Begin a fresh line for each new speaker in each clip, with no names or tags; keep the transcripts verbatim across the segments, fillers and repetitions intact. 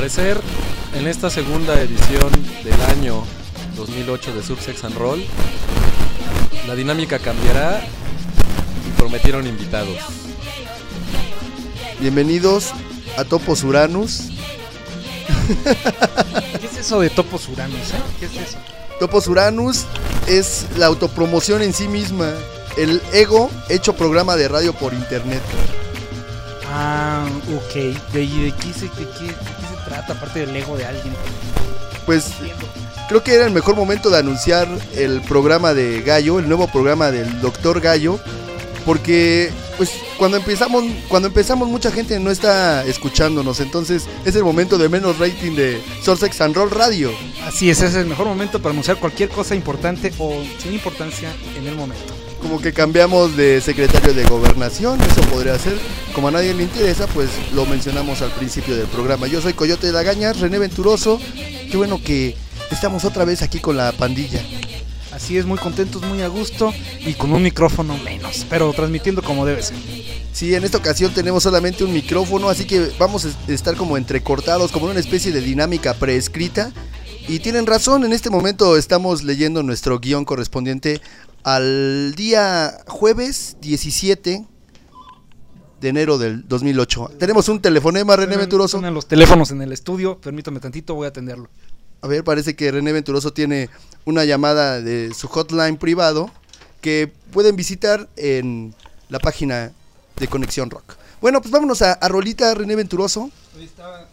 parecer, en esta segunda edición del año dos mil ocho de Surf Sex and Roll, la dinámica cambiará y prometieron invitados.
Bienvenidos a Topos Uranus.
¿Qué es eso de Topos Uranus, eh? ¿Qué es eso?
Topos Uranus es la autopromoción en sí misma, el ego hecho programa de radio por internet.
Ah, ok. ¿De, de, qué, se, de, qué, ¿De qué se trata, aparte del ego de alguien?
Pues creo que era el mejor momento de anunciar el programa de Gallo, el nuevo programa del doctor Gallo, porque pues cuando empezamos, cuando empezamos mucha gente no está escuchándonos, entonces es el momento de menos rating de Surf Sex and Roll Radio.
Así es, es el mejor momento para anunciar cualquier cosa importante o sin importancia en el momento.
Como que cambiamos de secretario de gobernación, eso podría ser. Como a nadie le interesa, pues lo mencionamos al principio del programa. Yo soy Coyote de Lagañas, René Venturoso. Qué bueno que estamos otra vez aquí con la pandilla.
Así es, muy contentos, muy a gusto y con un micrófono menos, pero transmitiendo como debe ser.
Sí, en esta ocasión tenemos solamente un micrófono, así que vamos a estar como entrecortados, como una especie de dinámica preescrita. Y tienen razón, en este momento estamos leyendo nuestro guión correspondiente al día jueves diecisiete de enero del dos mil ocho. Tenemos un telefonema, René Venturoso.
Suenan los teléfonos en el estudio, permítame tantito, voy a atenderlo.
A ver, parece que René Venturoso tiene una llamada de su hotline privado que pueden visitar en la página de Conexión Rock. Bueno, pues vámonos a, a rolita, René Venturoso.
Ahí está.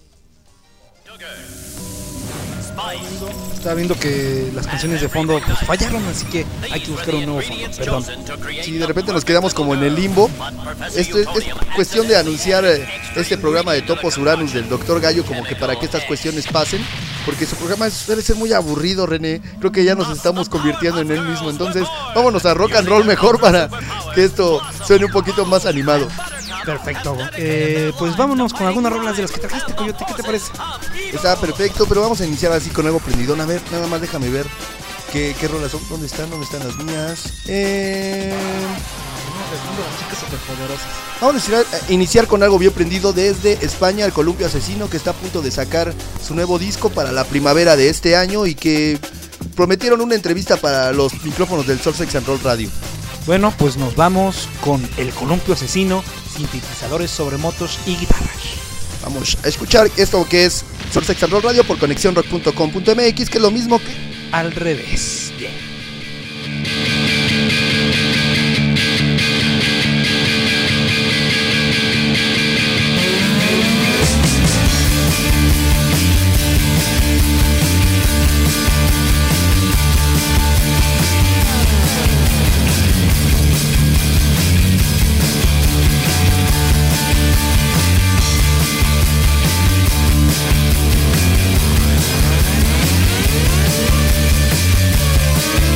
Estaba viendo que las canciones de fondo pues, fallaron, así que hay que buscar un nuevo fondo, perdón.
Sí, de repente nos quedamos como en el limbo. Esto es, es cuestión de anunciar este programa de Topos Uranus del doctor Gallo, como que para que estas cuestiones pasen, porque su programa suele ser muy aburrido, René. Creo que ya nos estamos convirtiendo en él mismo, entonces vámonos a rock and roll mejor para que esto suene un poquito más animado.
Perfecto, eh, pues vámonos con algunas rolas de las que trajiste, Coyote, ¿qué te parece?
Está perfecto, pero vamos a iniciar así con algo prendidón. A ver, nada más déjame ver qué, qué rolas son, dónde están, dónde están las mías. Eh... Vamos a iniciar, a iniciar con algo bien prendido desde España, el Columpio Asesino, que está a punto de sacar su nuevo disco para la primavera de este año y que prometieron una entrevista para los micrófonos del Surf Sex and Roll Radio.
Bueno, pues nos vamos con el Columpio Asesino, sintetizadores sobre motos y guitarras.
Vamos a escuchar esto que es Surf Sex and Roll Radio por conexión rock punto com punto m x, que es lo mismo que
al revés. Bien.
We'll be right back.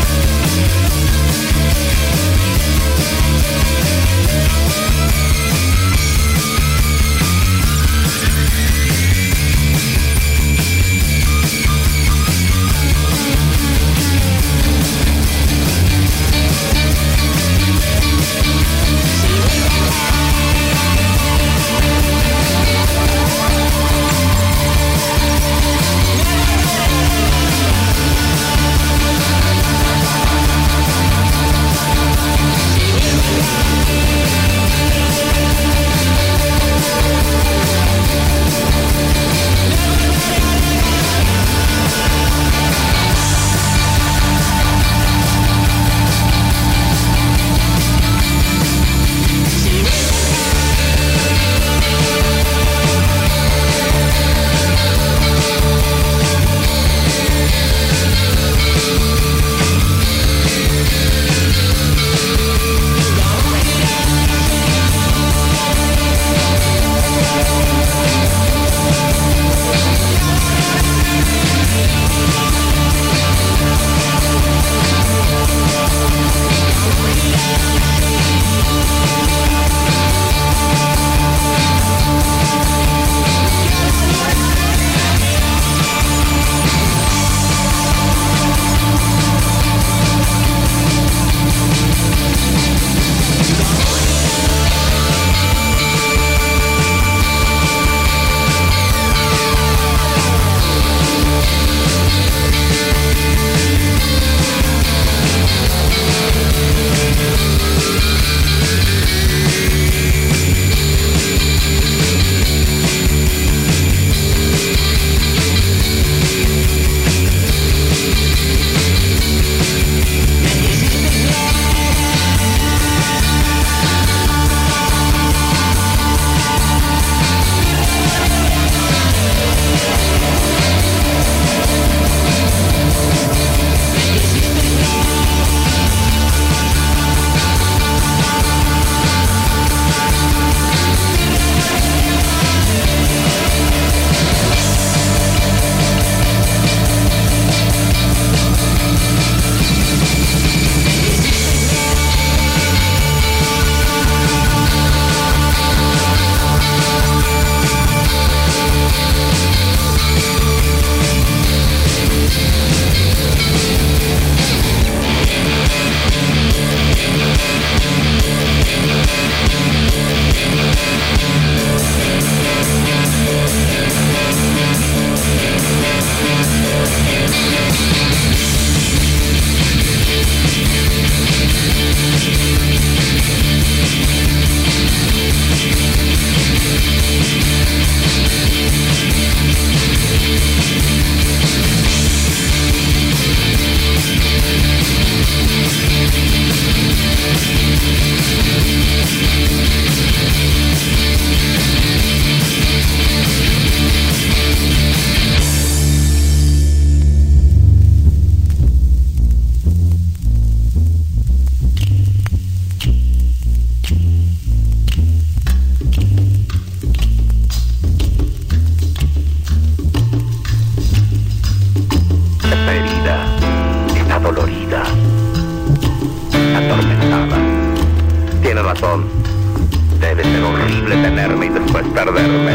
perderme.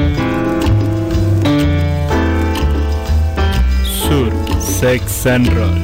Sur Sex and Roll.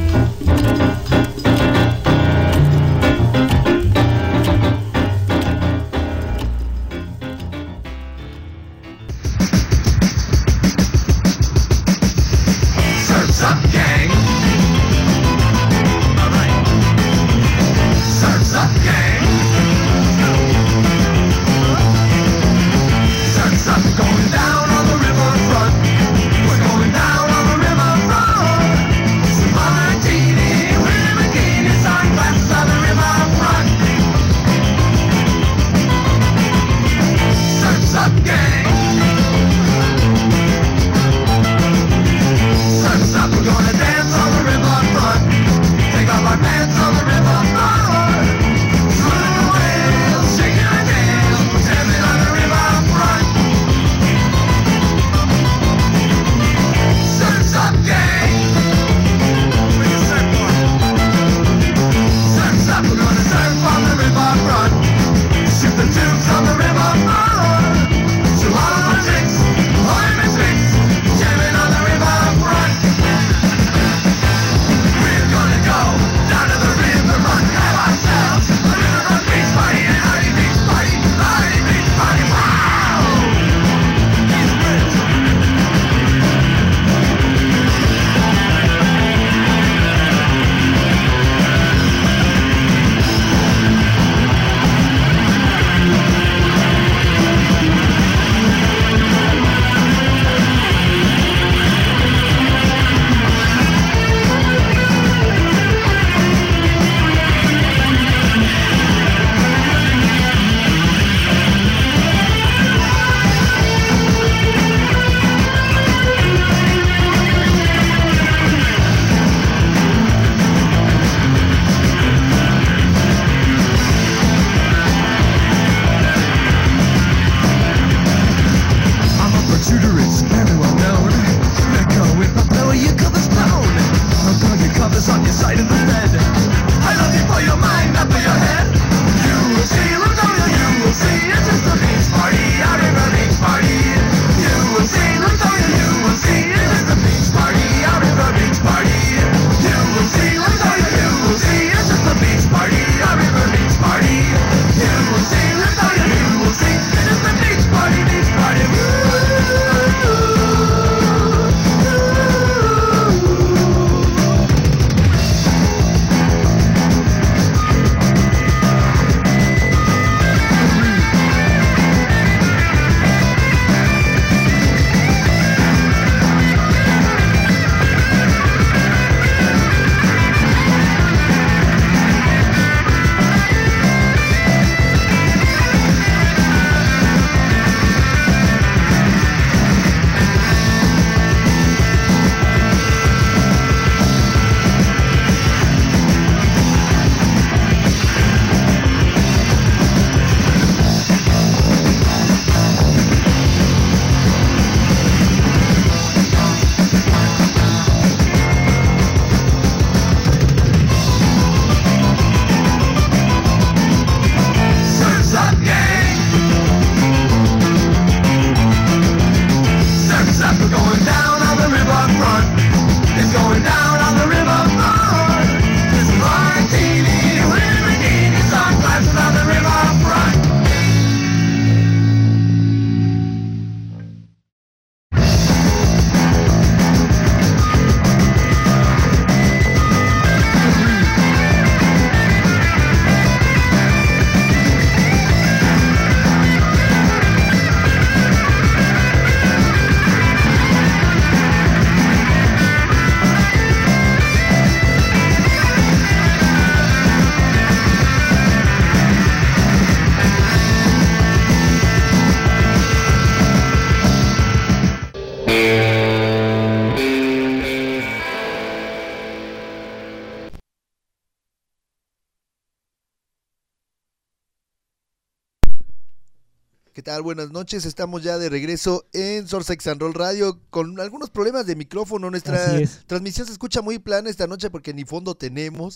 ¿Qué tal? Buenas noches, estamos ya de regreso en Sur Sex and Roll Radio con algunos problemas de micrófono. Nuestra transmisión se escucha muy plana esta noche porque ni fondo tenemos.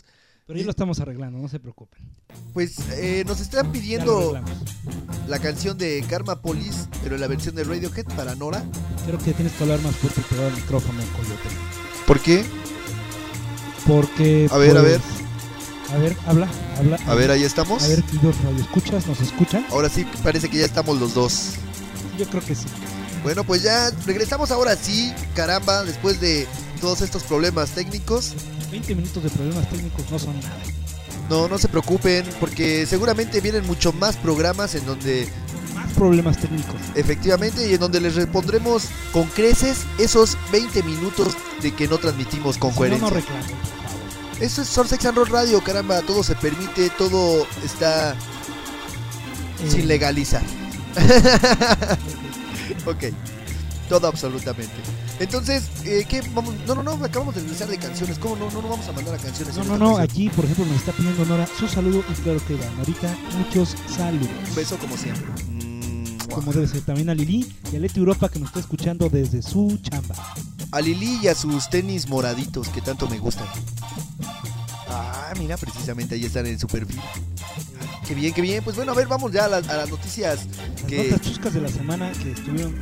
Pero ya lo estamos arreglando, no se preocupen.
Pues eh, nos están
Ya lo
pidiendo
arreglamos.
la canción de Karma Police, pero en la versión de Radiohead para Nora.
Creo que tienes que hablar más fuerte y pegar el micrófono, Coyote.
¿Por qué?
Porque.
A ver, a ver.
A ver, habla, habla.
A ver, ahí estamos.
A ver, queridos radioescuchas, ¿nos escuchan?
Ahora sí parece que ya estamos los dos.
Yo creo que sí.
Bueno, pues ya regresamos ahora sí, caramba, después de todos estos problemas técnicos.
veinte minutos de problemas técnicos no son nada.
No, no se preocupen, porque seguramente vienen mucho más programas en donde,
Más problemas técnicos.
efectivamente, y en donde les respondremos con creces esos veinte minutos de que no transmitimos con
Si no,
coherencia.
no reclamen, por favor.
Eso es Surfsex and Roll Radio, caramba, todo se permite, todo está
Eh,
sin legalizar. Ok, todo absolutamente. Entonces, eh, ¿qué vamos? No, no, no, acabamos de regresar de canciones. ¿Cómo no? No, no vamos a mandar a canciones.
No,
en
no,
esta
no,
ocasión.
aquí por ejemplo nos está pidiendo Nora su saludo y claro que va. Norita, muchos saludos.
Un beso como siempre. Mm,
Como debe ser, también a Lili y a Leti Europa que nos está escuchando desde su chamba.
A Lili y a sus tenis moraditos que tanto me gustan. Ah, mira, precisamente ahí están en su perfil. Ah, qué bien, qué bien. Pues bueno, a ver, vamos ya a, la- a las noticias
Las
que
notas chuscas de la semana que estuvieron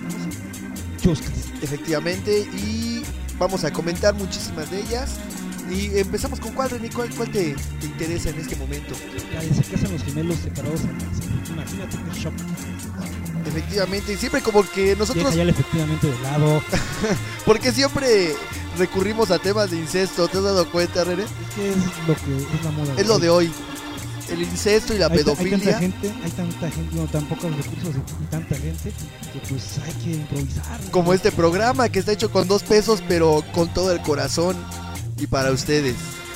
chuscas.
efectivamente y vamos a comentar muchísimas de ellas. Y empezamos con cuál, René, cuál, cuál te, te interesa en este momento.
La de se casan los gemelos separados en casa. Imagínate qué shock.
Efectivamente, y siempre como que nosotros,
Deja ya el efectivamente de lado.
porque siempre recurrimos a temas de incesto, ¿te has dado cuenta, René?
Es que es lo que es la moda.
Es lo de hoy. El incesto y la
hay, ta- hay
pedofilia.
tanta gente, hay tanta gente, no, tan pocos recursos y, y tanta gente que pues hay que improvisar. ¿no?
Como este programa que está hecho con dos pesos, pero con todo el corazón y para ustedes.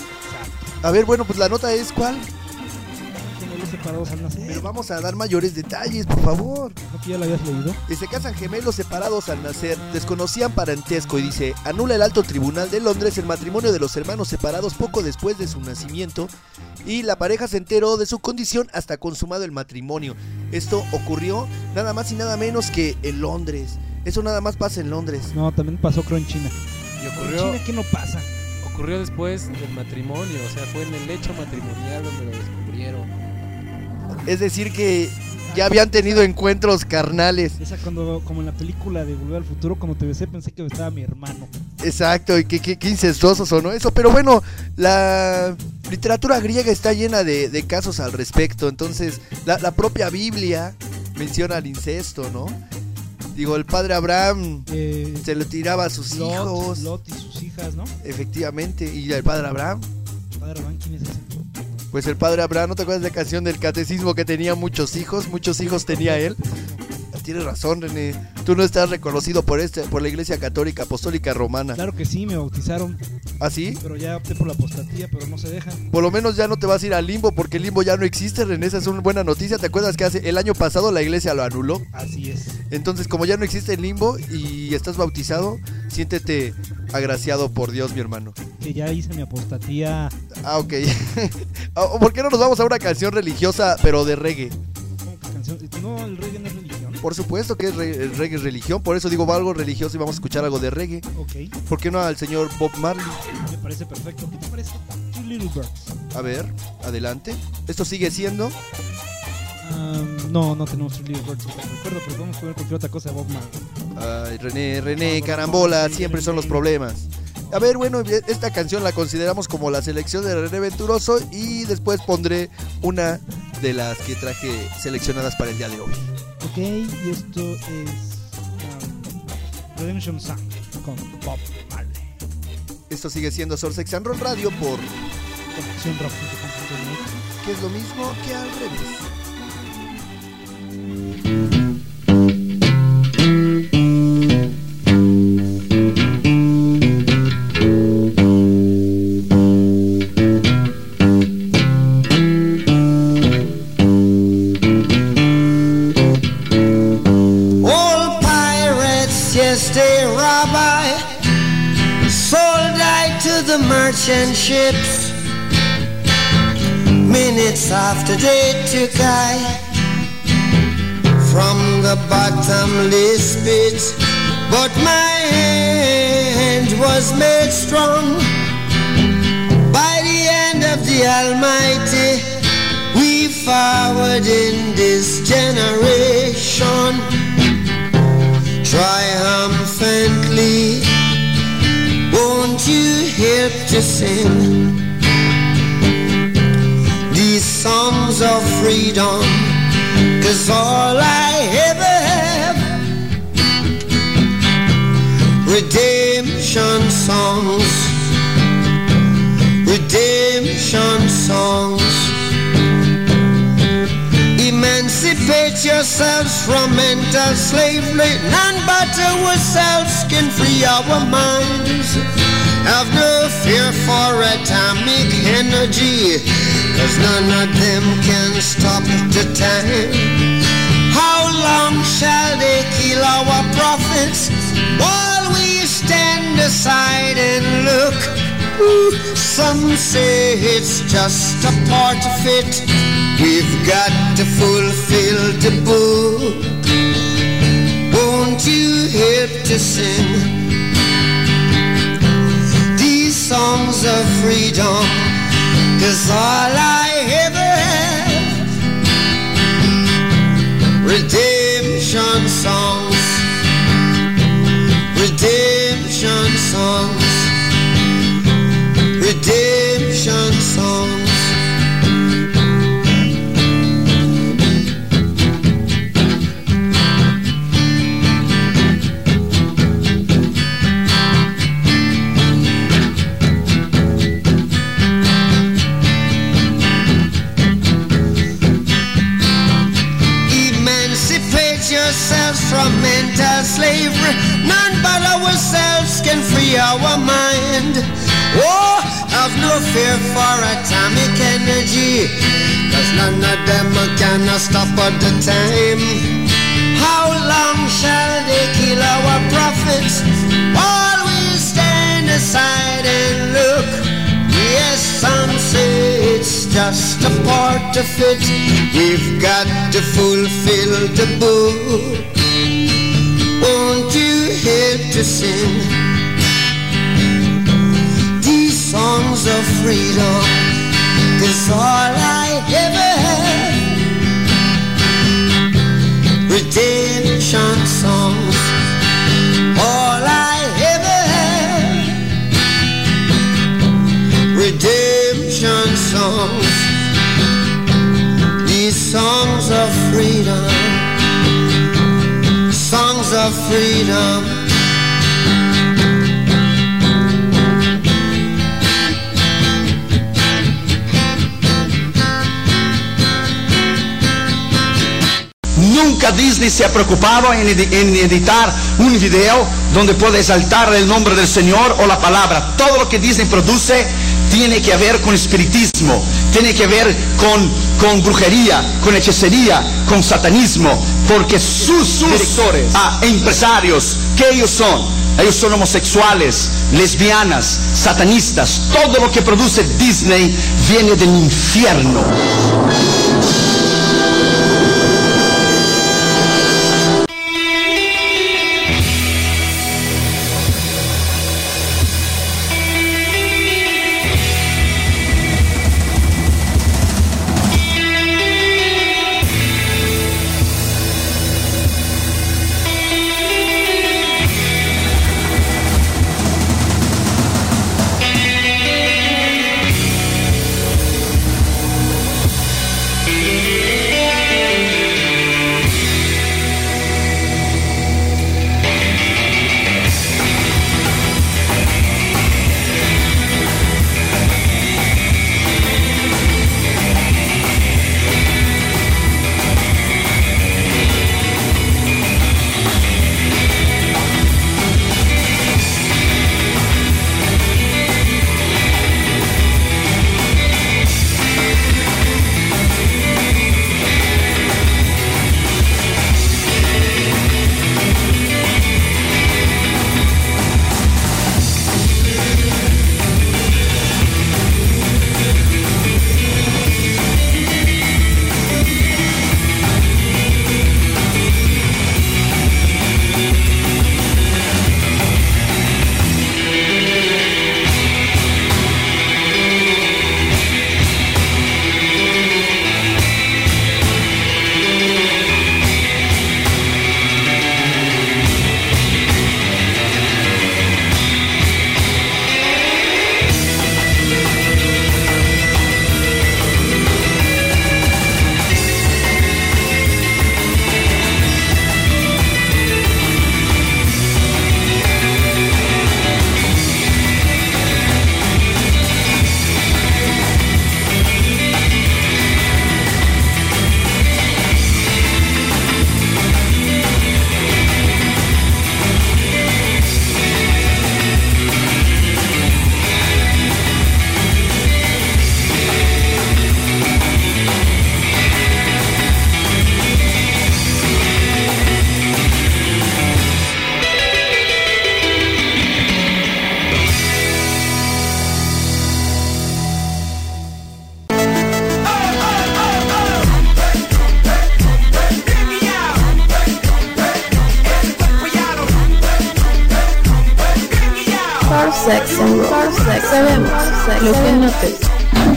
A ver, bueno, pues la nota es ¿cuál?
Gemelos separados al nacer.
Pero vamos a dar mayores detalles, por favor.
¿No que ya lo habías leído?
Y se casan gemelos separados al nacer, desconocían parentesco y dice, anula el alto tribunal de Londres el matrimonio de los hermanos separados poco después de su nacimiento y la pareja se enteró de su condición hasta consumado el matrimonio. Esto ocurrió nada más y nada menos que en Londres. Eso nada más pasa en Londres.
No, también pasó creo en China.
Y
En
ocurrió,
China, ¿qué no pasa?
ocurrió después del matrimonio, o sea, fue en el lecho matrimonial donde lo descubrieron.
Es decir que ya habían tenido encuentros carnales.
Esa cuando, como en la película de Volver al Futuro, cuando te besé pensé que estaba mi hermano.
Exacto, y qué, qué, qué incestuosos sonó eso. Pero bueno, la literatura griega está llena de, de casos al respecto. Entonces, la, la propia Biblia menciona el incesto, ¿no? Digo, el padre Abraham
Eh,
se le tiraba a sus
Lot,
hijos.
Lot y sus hijas, ¿no?
Efectivamente, y el padre Abraham,
Padre Abraham, ¿quién es ese?
pues el padre Abraham, ¿no te acuerdas de la canción del catecismo que tenía muchos hijos? Muchos hijos tenía él. Tienes razón, René. Tú no estás reconocido por este, por la Iglesia Católica Apostólica Romana.
Claro que sí, me bautizaron,
¿Ah, sí?
pero ya opté por la apostatía, pero no se dejan.
Por lo menos ya no te vas a ir al limbo porque el limbo ya no existe, René. Esa es una buena noticia. ¿Te acuerdas que hace el año pasado la iglesia lo anuló?
Así es.
Entonces, como ya no existe el limbo y estás bautizado, siéntete agraciado por Dios, mi hermano.
Que ya hice mi apostatía.
Ah, ok. ¿Por qué no nos vamos a una canción religiosa, pero de reggae?
¿Cómo que canción? No, el reggae no es religión.
Por supuesto que es re- el reggae es religión, por eso digo va algo religioso y vamos a escuchar algo de reggae.
Ok,
¿Por qué no al señor Bob Marley?
me parece perfecto. ¿Qué te parece? Two Little Birds.
A ver, adelante. Esto sigue siendo...
Um, no, no tenemos Two Little Birds. Recuerdo, pero vamos a poner cualquier otra cosa de Bob Marley.
Ay, René, René, carambola, siempre son los problemas. A ver, bueno, esta canción la consideramos como la selección de René Venturoso y después pondré una de las que traje seleccionadas para el día de hoy.
Ok, y esto es um, Redemption Song con Bob Marley.
Esto sigue siendo Surfsex and Roll Radio por...
Conexión rock punto com punto m x.
que es lo mismo que al revés.
Old pirates, yes, they rob I, sold I to the merchant ships. Minutes after they took I from the bottomless pit, but my hand was made strong by the end of the the Almighty, we forward in this generation, triumphantly. Won't you help to sing these songs of freedom? 'Cause all I ever have, redemption songs, redemption songs. Emancipate yourselves from mental slavery. None but ourselves can free our minds. Have no fear for atomic energy, 'cause none of them can stop the time. How long shall they kill our prophets while we stand aside and look? Ooh, some say it's just a part of it. We've got to fulfill the book. Won't you help to sing these songs of freedom? 'Cause all I ever have, redemption songs, redemption songs, redemption songs. Yourselves from mental slavery. None but ourselves can free our mind. Oh, have no fear for atomic energy, 'cause none of them can stop at the time. How long shall they kill our prophets while we stand aside and look? Yes, some say it's just a part of it. We've got to fulfill the book. Won't you help to sing these songs of freedom? 'Cause all I ever have, redemption songs. All I ever have, redemption songs. These songs of freedom, songs of freedom.
Nunca Disney se ha preocupado en, edi- en editar un video donde pueda exaltar el nombre del Señor o la palabra. Todo lo que Disney produce tiene que ver con espiritismo, tiene que ver con, con brujería, con hechicería, con satanismo, porque sus, sus directores, ah, empresarios, ¿qué ellos son? Ellos son homosexuales, lesbianas, satanistas. Todo lo que produce Disney viene del infierno.
Sex and Roll. Sabemos lo que no te...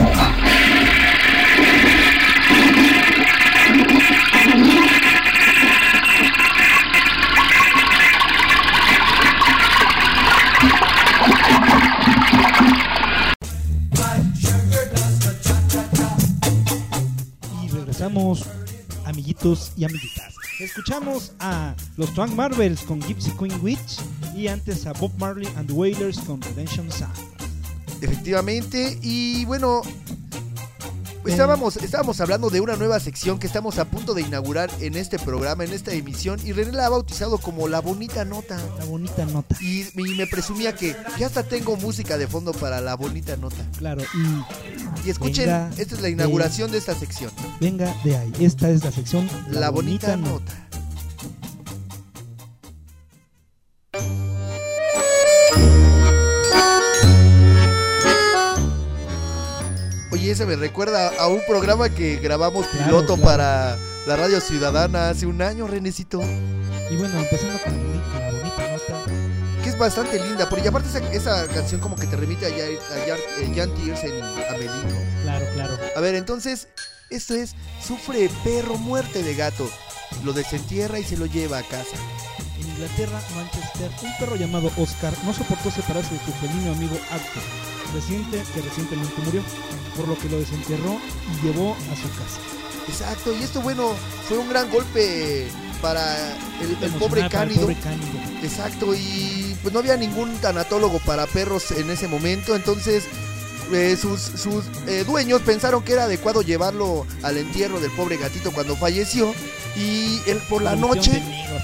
Y regresamos, amiguitos y amiguitas. Escuchamos a los Twang Marvels con Gypsy Queen Witch y antes a Bob Marley and the Wailers con Redemption Sound.
Efectivamente, y bueno, estábamos, estábamos hablando de una nueva sección que estamos a punto de inaugurar en este programa, en esta emisión, y René la ha bautizado como La Bonita Nota.
La Bonita Nota.
Y, y me presumía que ya hasta tengo música de fondo para La Bonita Nota.
Claro, y...
Y escuchen,
venga
esta es la inauguración
de,
de esta sección.
Venga de ahí, esta es la sección
La, la Bonita, bonita Nota. Nota. Oye, ese me recuerda a un programa que grabamos piloto claro, claro. para la Radio Ciudadana hace un año, Renecito.
Y bueno, empezando con la Bonita Nota.
Que es bastante linda, porque aparte esa, esa canción como que te remite a, a, a Jan Tiersen y a Melingo.
Claro, claro.
A ver, entonces, esto es Sufre perro, muerte de gato. Lo desentierra y se lo lleva a casa.
En Inglaterra, Manchester, un perro llamado Oscar no soportó separarse de su felino amigo Arthur, reciente, que recientemente murió, por lo que lo desenterró y llevó a su casa.
Exacto, y esto bueno, fue un gran golpe para el, el pobre cánido.
Pobre cánido.
Exacto, y pues no había ningún tanatólogo para perros en ese momento, entonces eh, sus, sus eh, dueños pensaron que era adecuado llevarlo al entierro del pobre gatito cuando falleció, y él por la noche...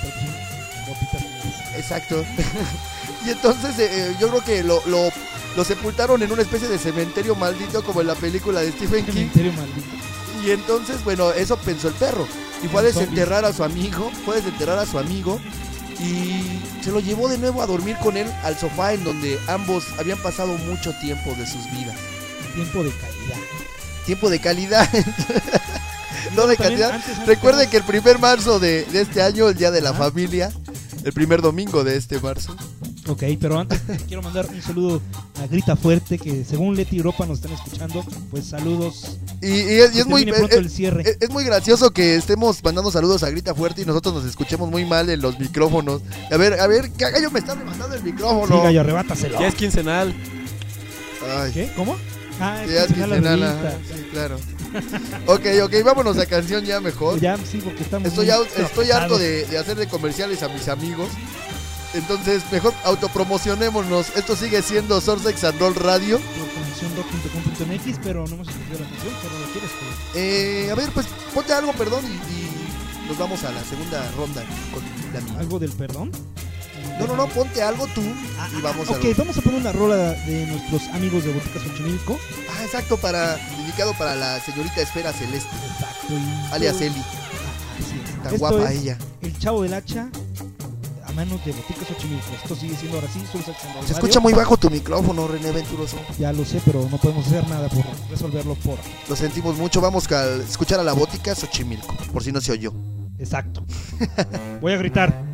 Exacto. Y entonces eh, yo creo que lo, lo, lo sepultaron en una especie de cementerio maldito como en la película de Stephen King.
Cementerio maldito.
Y entonces, bueno, eso pensó el perro. Y fue a desenterrar a su amigo, fue a desenterrar a su amigo y se lo llevó de nuevo a dormir con él al sofá en donde ambos habían pasado mucho tiempo de sus vidas.
Tiempo de calidad.
Tiempo de calidad. No de calidad. Antes, antes, Recuerden antes. que el primer marzo de, de este año, el Día de la ¿Ah? Familia, el primer domingo de este marzo.
Ok, pero antes quiero mandar un saludo a Grita Fuerte, que según Leti Europa nos están escuchando. Pues saludos.
Y, y, es, y es, muy,
es, el cierre.
Es, es muy gracioso que estemos mandando saludos a Grita Fuerte y nosotros nos escuchemos muy mal en los micrófonos. A ver, a ver, que Gallo me está mandando el micrófono.
Sí, Gallo, arrebátaselo.
Ya es quincenal.
Ay.
¿Qué? ¿Cómo? Ah, es
ya
quincenal,
es quincenal, ah, sí, claro. Ok, ok, vámonos a canción ya mejor.
Ya, sí, porque estamos
Estoy, muy estoy harto de, de hacerle comerciales a mis amigos. Entonces, mejor autopromocionémonos. Esto sigue siendo Surfsex and Roll Radio.
Por conexión rock punto com punto m x, pero no hemos escuchado la canción, pero lo quieres que...
Eh, a ver, pues ponte algo, perdón, y, y nos vamos a la segunda ronda con la...
¿Algo del perdón?
No, no, no, ponte algo tú
ah,
y vamos
ah,
a...
Ok, vamos a poner una rola de nuestros amigos de Boticas Xochimilco.
Ah, exacto, para dedicado para la señorita Esfera Celeste.
Exacto. Y
alias Eli.
Ah, así es.
Tan
Esto
guapa
es
ella.
El Chavo del Hacha, a manos de Boticas Xochimilco. Esto sigue siendo ahora sí, Surfsex and Roll.
Se escucha muy bajo tu micrófono, René Venturoso.
Ya lo sé, pero no podemos hacer nada por resolverlo por...
Lo sentimos mucho, vamos a escuchar a la Botica Xochimilco, por si no se oyó.
Exacto. Voy a gritar.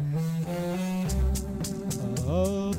Uh...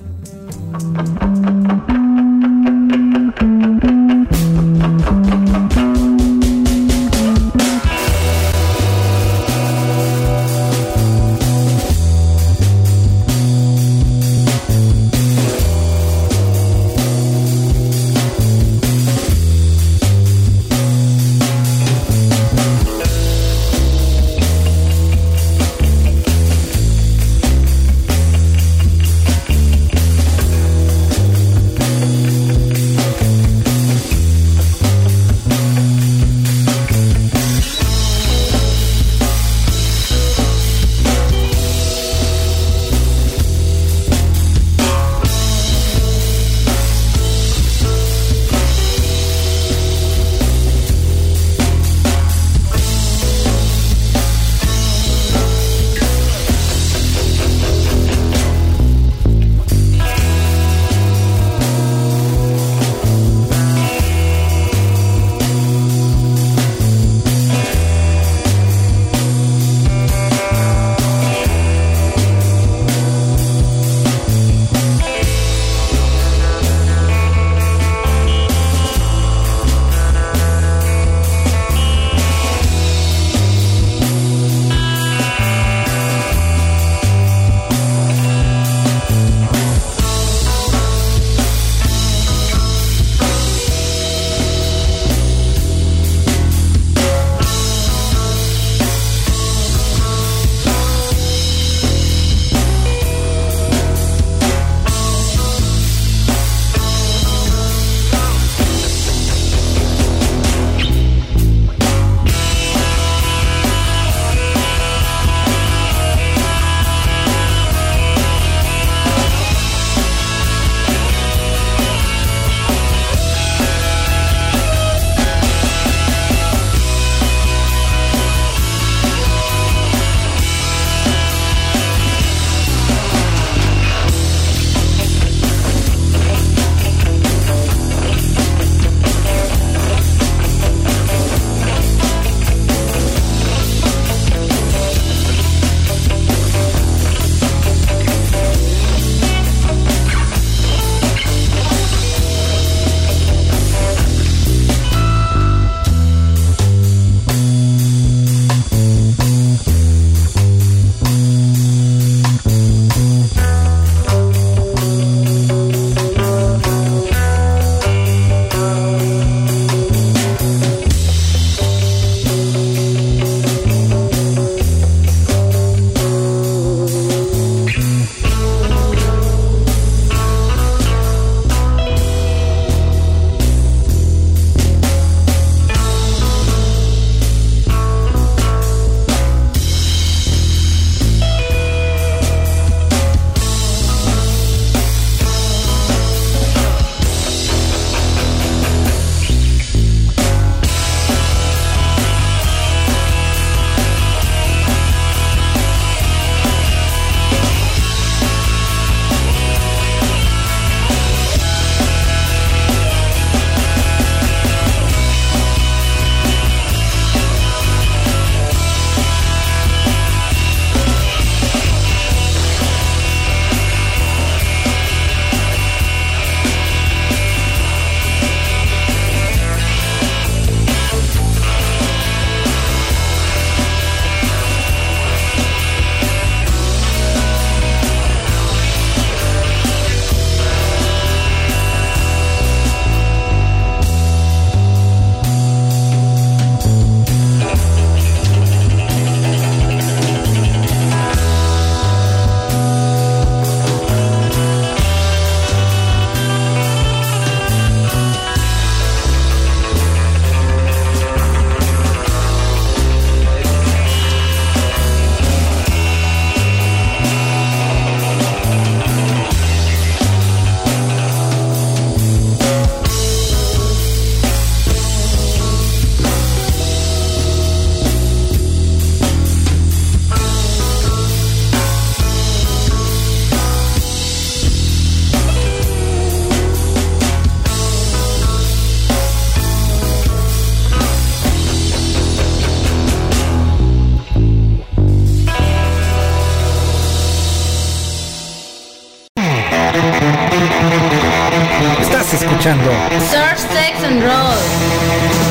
escuchando
Surf, Sex and Roll.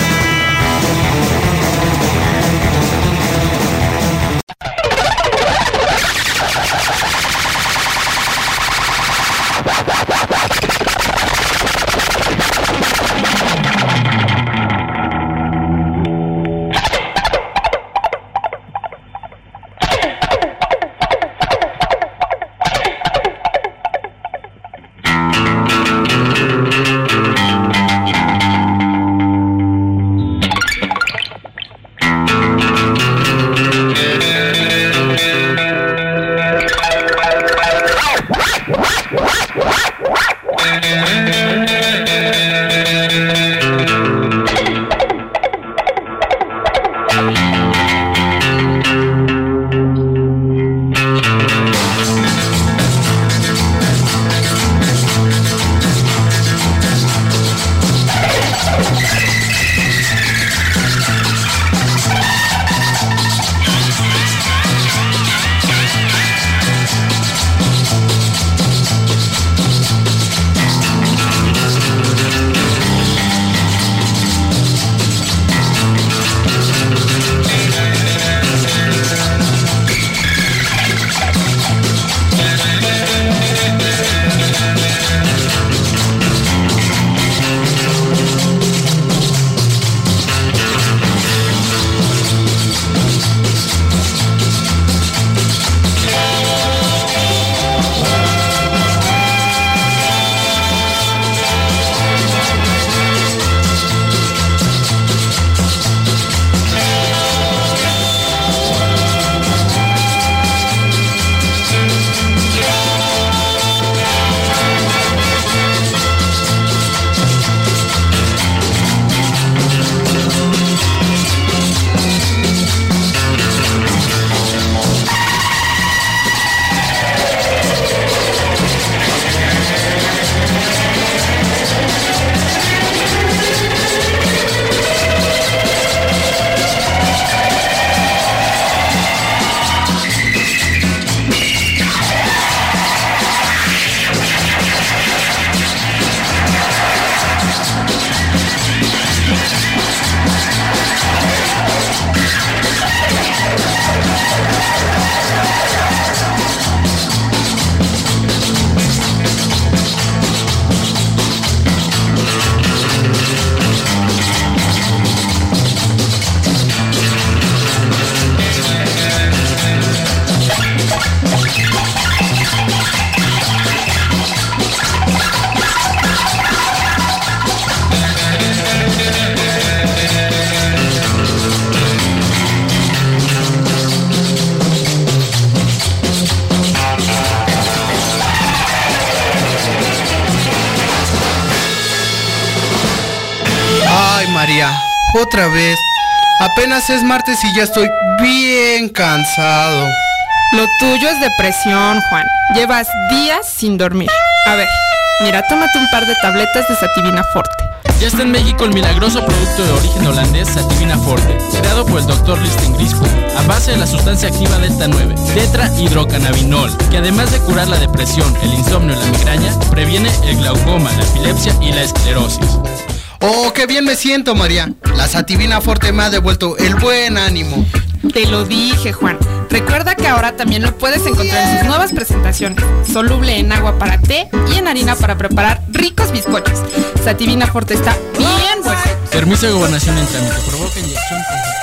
Otra vez. Apenas es martes y ya estoy bien cansado.
Lo tuyo es depresión, Juan. Llevas días sin dormir. A ver, mira, tómate un par de tabletas de Sativina Forte.
Ya está en México el milagroso producto de origen holandés Sativina Forte, creado por el doctor Listen Grisco, a base de la sustancia activa Delta nueve, tetrahidrocannabinol, que además de curar la depresión, el insomnio y la migraña, previene el glaucoma, la epilepsia y la esclerosis.
¡Oh, qué bien me siento, María! La Sativina Forte me ha devuelto el buen ánimo.
Te lo dije, Juan. Recuerda que ahora también lo puedes encontrar en sus nuevas presentaciones. Soluble en agua para té y en harina para preparar ricos bizcochos. Sativina Forte está bien buena.
Permiso de gobernación en trámite. Provoca inyección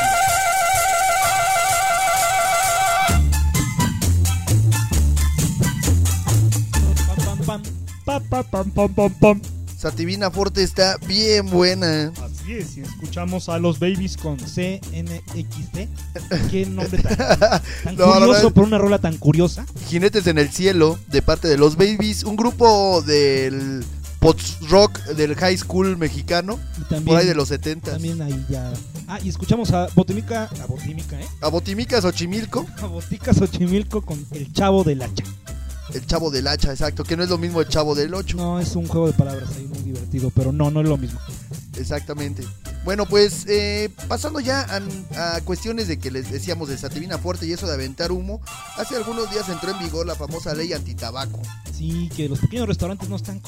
positiva. Sativina Forte está bien buena.
Así es, y escuchamos a los Babies con C N X T. Qué nombre tan, tan
no,
curioso,
no, no.
por una rola tan curiosa.
Jinetes en el Cielo, de parte de los Babies, un grupo del post-rock del high school mexicano, también, por ahí de los setenta.
También ahí ya. Ah, y escuchamos a Botimica, a Botimica, ¿eh?
A Botimicas Xochimilco.
A Boticas Xochimilco con El Chavo del Hacha.
El Chavo del Hacha, exacto, que no es lo mismo el Chavo del Ocho.
No, es un juego de palabras ahí muy divertido, pero no, no es lo mismo.
Exactamente. Bueno, pues eh, pasando ya a, a cuestiones de que les decíamos de Sativina Forte y eso de aventar humo, hace algunos días entró en vigor la famosa ley antitabaco.
Sí, que los pequeños restaurantes no están como que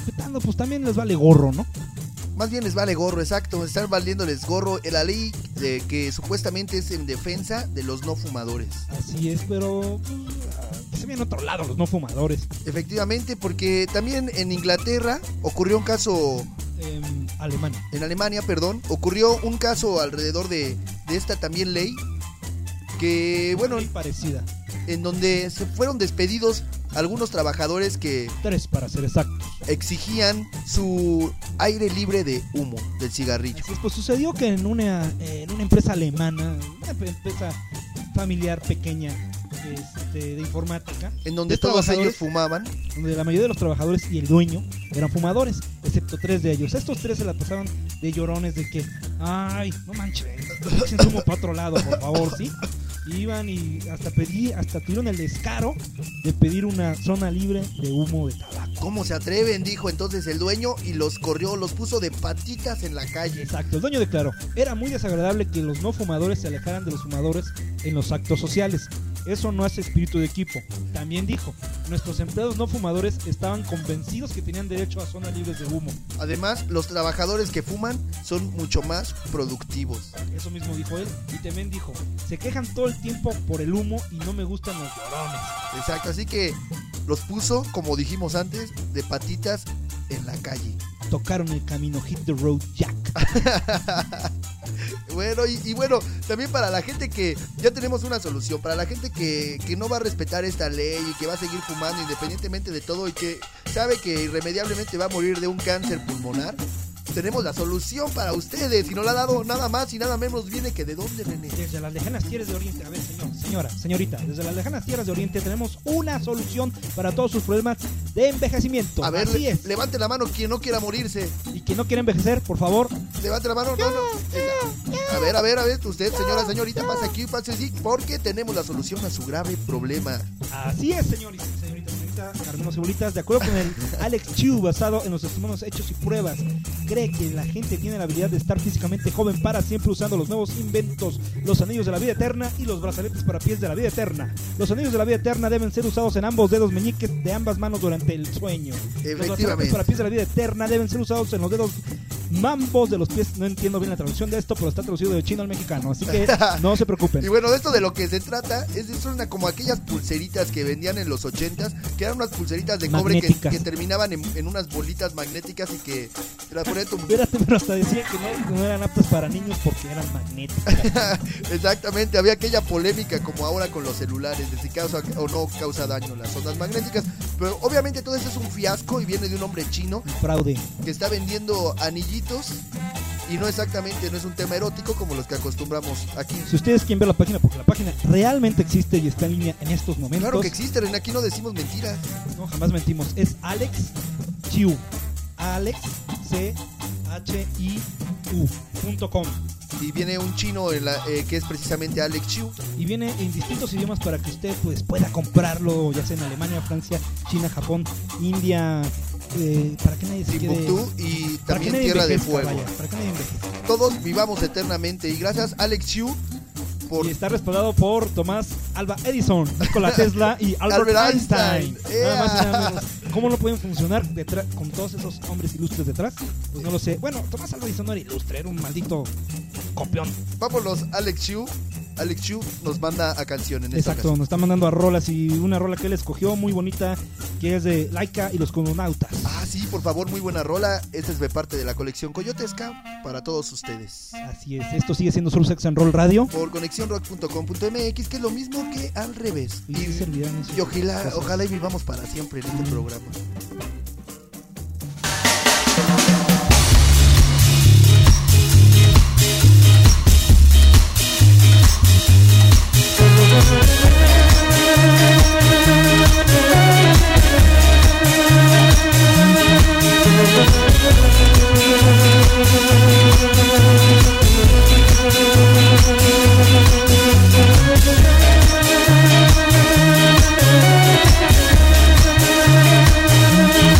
respetando, pues también les vale gorro, ¿no?
Más bien les vale gorro, exacto, están valiéndoles gorro en la ley de que supuestamente es en defensa de los no fumadores.
Así es, pero pues, se viene a otro lado los no fumadores.
Efectivamente, porque también en Inglaterra ocurrió un caso...
En Alemania.
En Alemania, perdón, ocurrió un caso alrededor de, de esta también ley, que bueno...
Muy parecida.
En donde se fueron despedidos algunos trabajadores que...
Tres, para ser exactos.
Exigían su aire libre de humo del cigarrillo.
Así es, pues sucedió que en una, en una empresa alemana, una empresa familiar pequeña este, de informática,
en donde todos ellos fumaban,
donde la mayoría de los trabajadores y el dueño eran fumadores, excepto tres de ellos. Estos tres se la pasaban de llorones de que, ay, no manches, echen humo para otro lado, por favor, ¿sí? Y iban y hasta pedí, hasta tuvieron el descaro de pedir una zona libre de humo de tabaco.
¿Cómo se atreven? Dijo entonces el dueño y los corrió, los puso de patitas en la calle.
Exacto, el dueño declaró, era muy desagradable que los no fumadores se alejaran de los fumadores en los actos sociales. Eso no hace espíritu de equipo. También dijo, nuestros empleados no fumadores estaban convencidos que tenían derecho a zonas libres de humo.
Además, los trabajadores que fuman son mucho más productivos.
Eso mismo dijo él. Y también dijo, se quejan todo el tiempo por el humo y no me gustan los llorones.
Exacto, así que los puso, como dijimos antes, de patitas en la calle.
Tocaron el camino, hit the road, Jack.
Bueno, y, y bueno, también para la gente que ya tenemos una solución, para la gente que, que no va a respetar esta ley y que va a seguir fumando independientemente de todo y que sabe que irremediablemente va a morir de un cáncer pulmonar, tenemos la solución para ustedes y no la ha dado nada más y nada menos. Viene que de dónde, René.
Desde las lejanas tierras de Oriente. A ver, señor, señora, señorita, desde las lejanas tierras de Oriente tenemos una solución para todos sus problemas de envejecimiento.
A ver,
así
le,
es.
Levante la mano quien no quiera morirse.
Y quien no quiera envejecer, por favor.
Levante la mano. No, no. A ver, a ver, a ver, usted, señora, señorita, pase aquí, pase aquí, porque tenemos la solución a su grave problema.
Así es, señorita, señorita, señorita, Carmenos Cebolitas, de acuerdo con el Alex Chu, basado en los testimonios, hechos y pruebas, cree que la gente tiene la habilidad de estar físicamente joven para siempre usando los nuevos inventos, los anillos de la vida eterna y los brazaletes para pies de la vida eterna. Los anillos de la vida eterna deben ser usados en ambos dedos meñiques de ambas manos durante el sueño. Los brazaletes para pies de la vida eterna deben ser usados en los dedos mambos de los pies. No entiendo bien la traducción de esto, pero está traducido de chino al mexicano, así que no se preocupen.
Y bueno, de esto de lo que se trata es de una, como aquellas pulseritas que vendían en los ochentas, que eran unas pulseritas de cobre que, que terminaban en, en unas bolitas magnéticas y que te las ponían tu...
Espérate, pero hasta decían que no, que no eran aptas para niños porque eran magnéticas.
Exactamente, había aquella polémica como ahora con los celulares, de si causa o no causa daño las ondas magnéticas, pero obviamente todo eso es un fiasco y viene de un hombre chino.
Fraude.
Que está vendiendo anillitos y no exactamente, no es un tema erótico como los que acostumbramos aquí.
Si ustedes quieren ver la página, porque la página realmente existe y está en línea en estos momentos.
Claro que existe, René, aquí no decimos mentiras.
No, jamás mentimos, es Alex Chiu. Alex C H I U punto com.
Y viene un chino en la, eh, que es precisamente Alex Chiu.
Y viene en distintos idiomas para que usted pues pueda comprarlo, ya sea en Alemania, Francia, China, Japón, India, eh, para que nadie se quede...
Y también Tierra de Fuego.
Vaya, para que nadie envejezca.
Todos vivamos eternamente y gracias Alex Chiu.
Por... Y está respaldado por Tomás Alva Edison, Nikola Tesla y Albert, Albert Einstein. Einstein. Yeah. Nada más y nada menos. ¿Cómo no pueden funcionar detrás, con todos esos hombres ilustres detrás? Pues no lo sé. Bueno, Tomás Alva Edison no era ilustre, era un maldito copión.
Vámonos, Alex Chiu. Alex Chiu nos manda a canción en esta
Exacto,
ocasión.
Nos está mandando a rolas y una rola que él escogió muy bonita, que es de Laika y los Cosmonautas.
Ah, sí, por favor, muy buena rola. Esta es de parte de la colección Coyotesca para todos ustedes.
Así es, esto sigue siendo Sursex and Roll Radio.
Por conexión rock punto com punto m x, que es lo mismo que al revés.
Y, y,
y ojalá, ojalá y vivamos para siempre en este programa.
We'll be right back.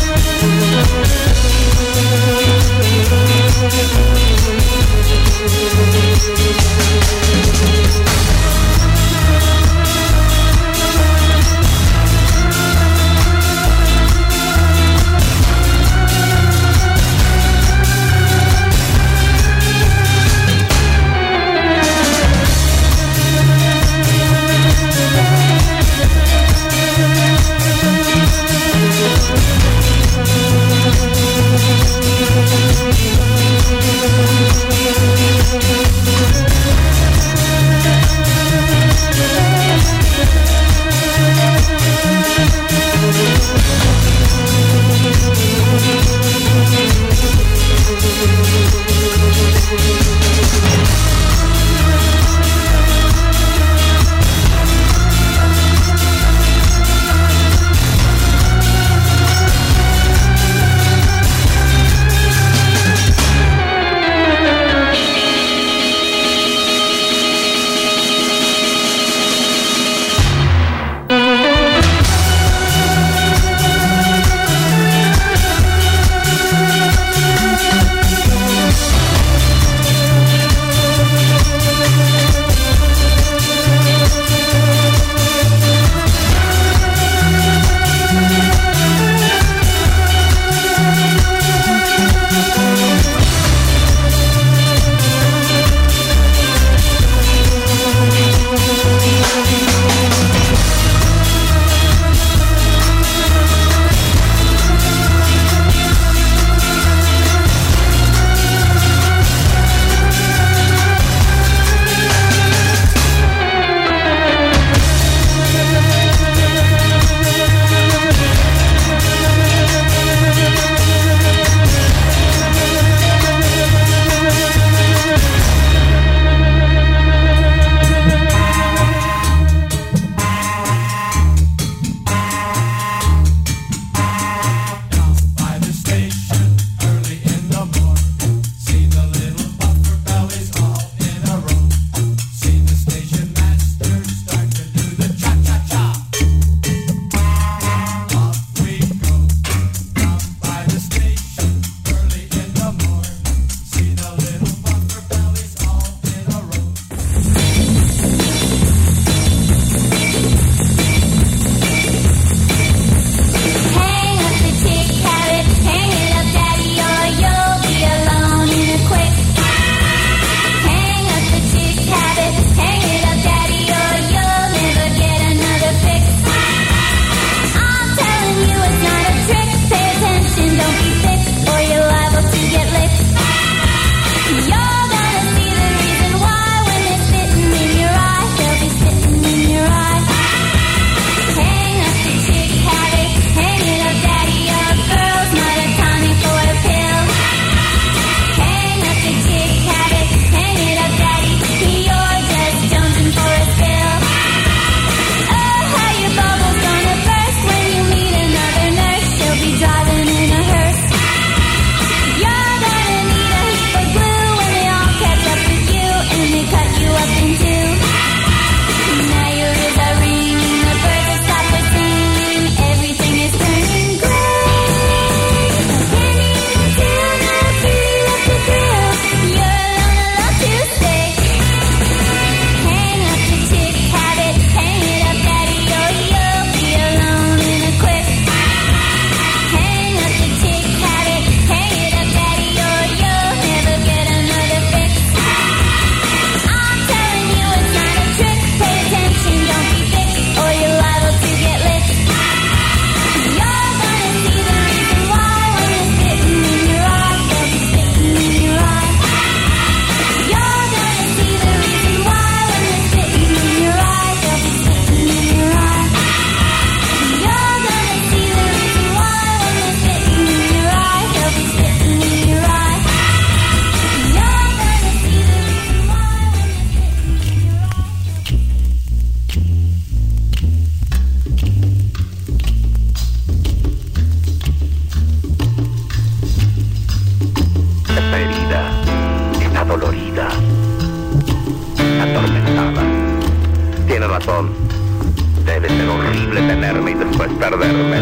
perderme.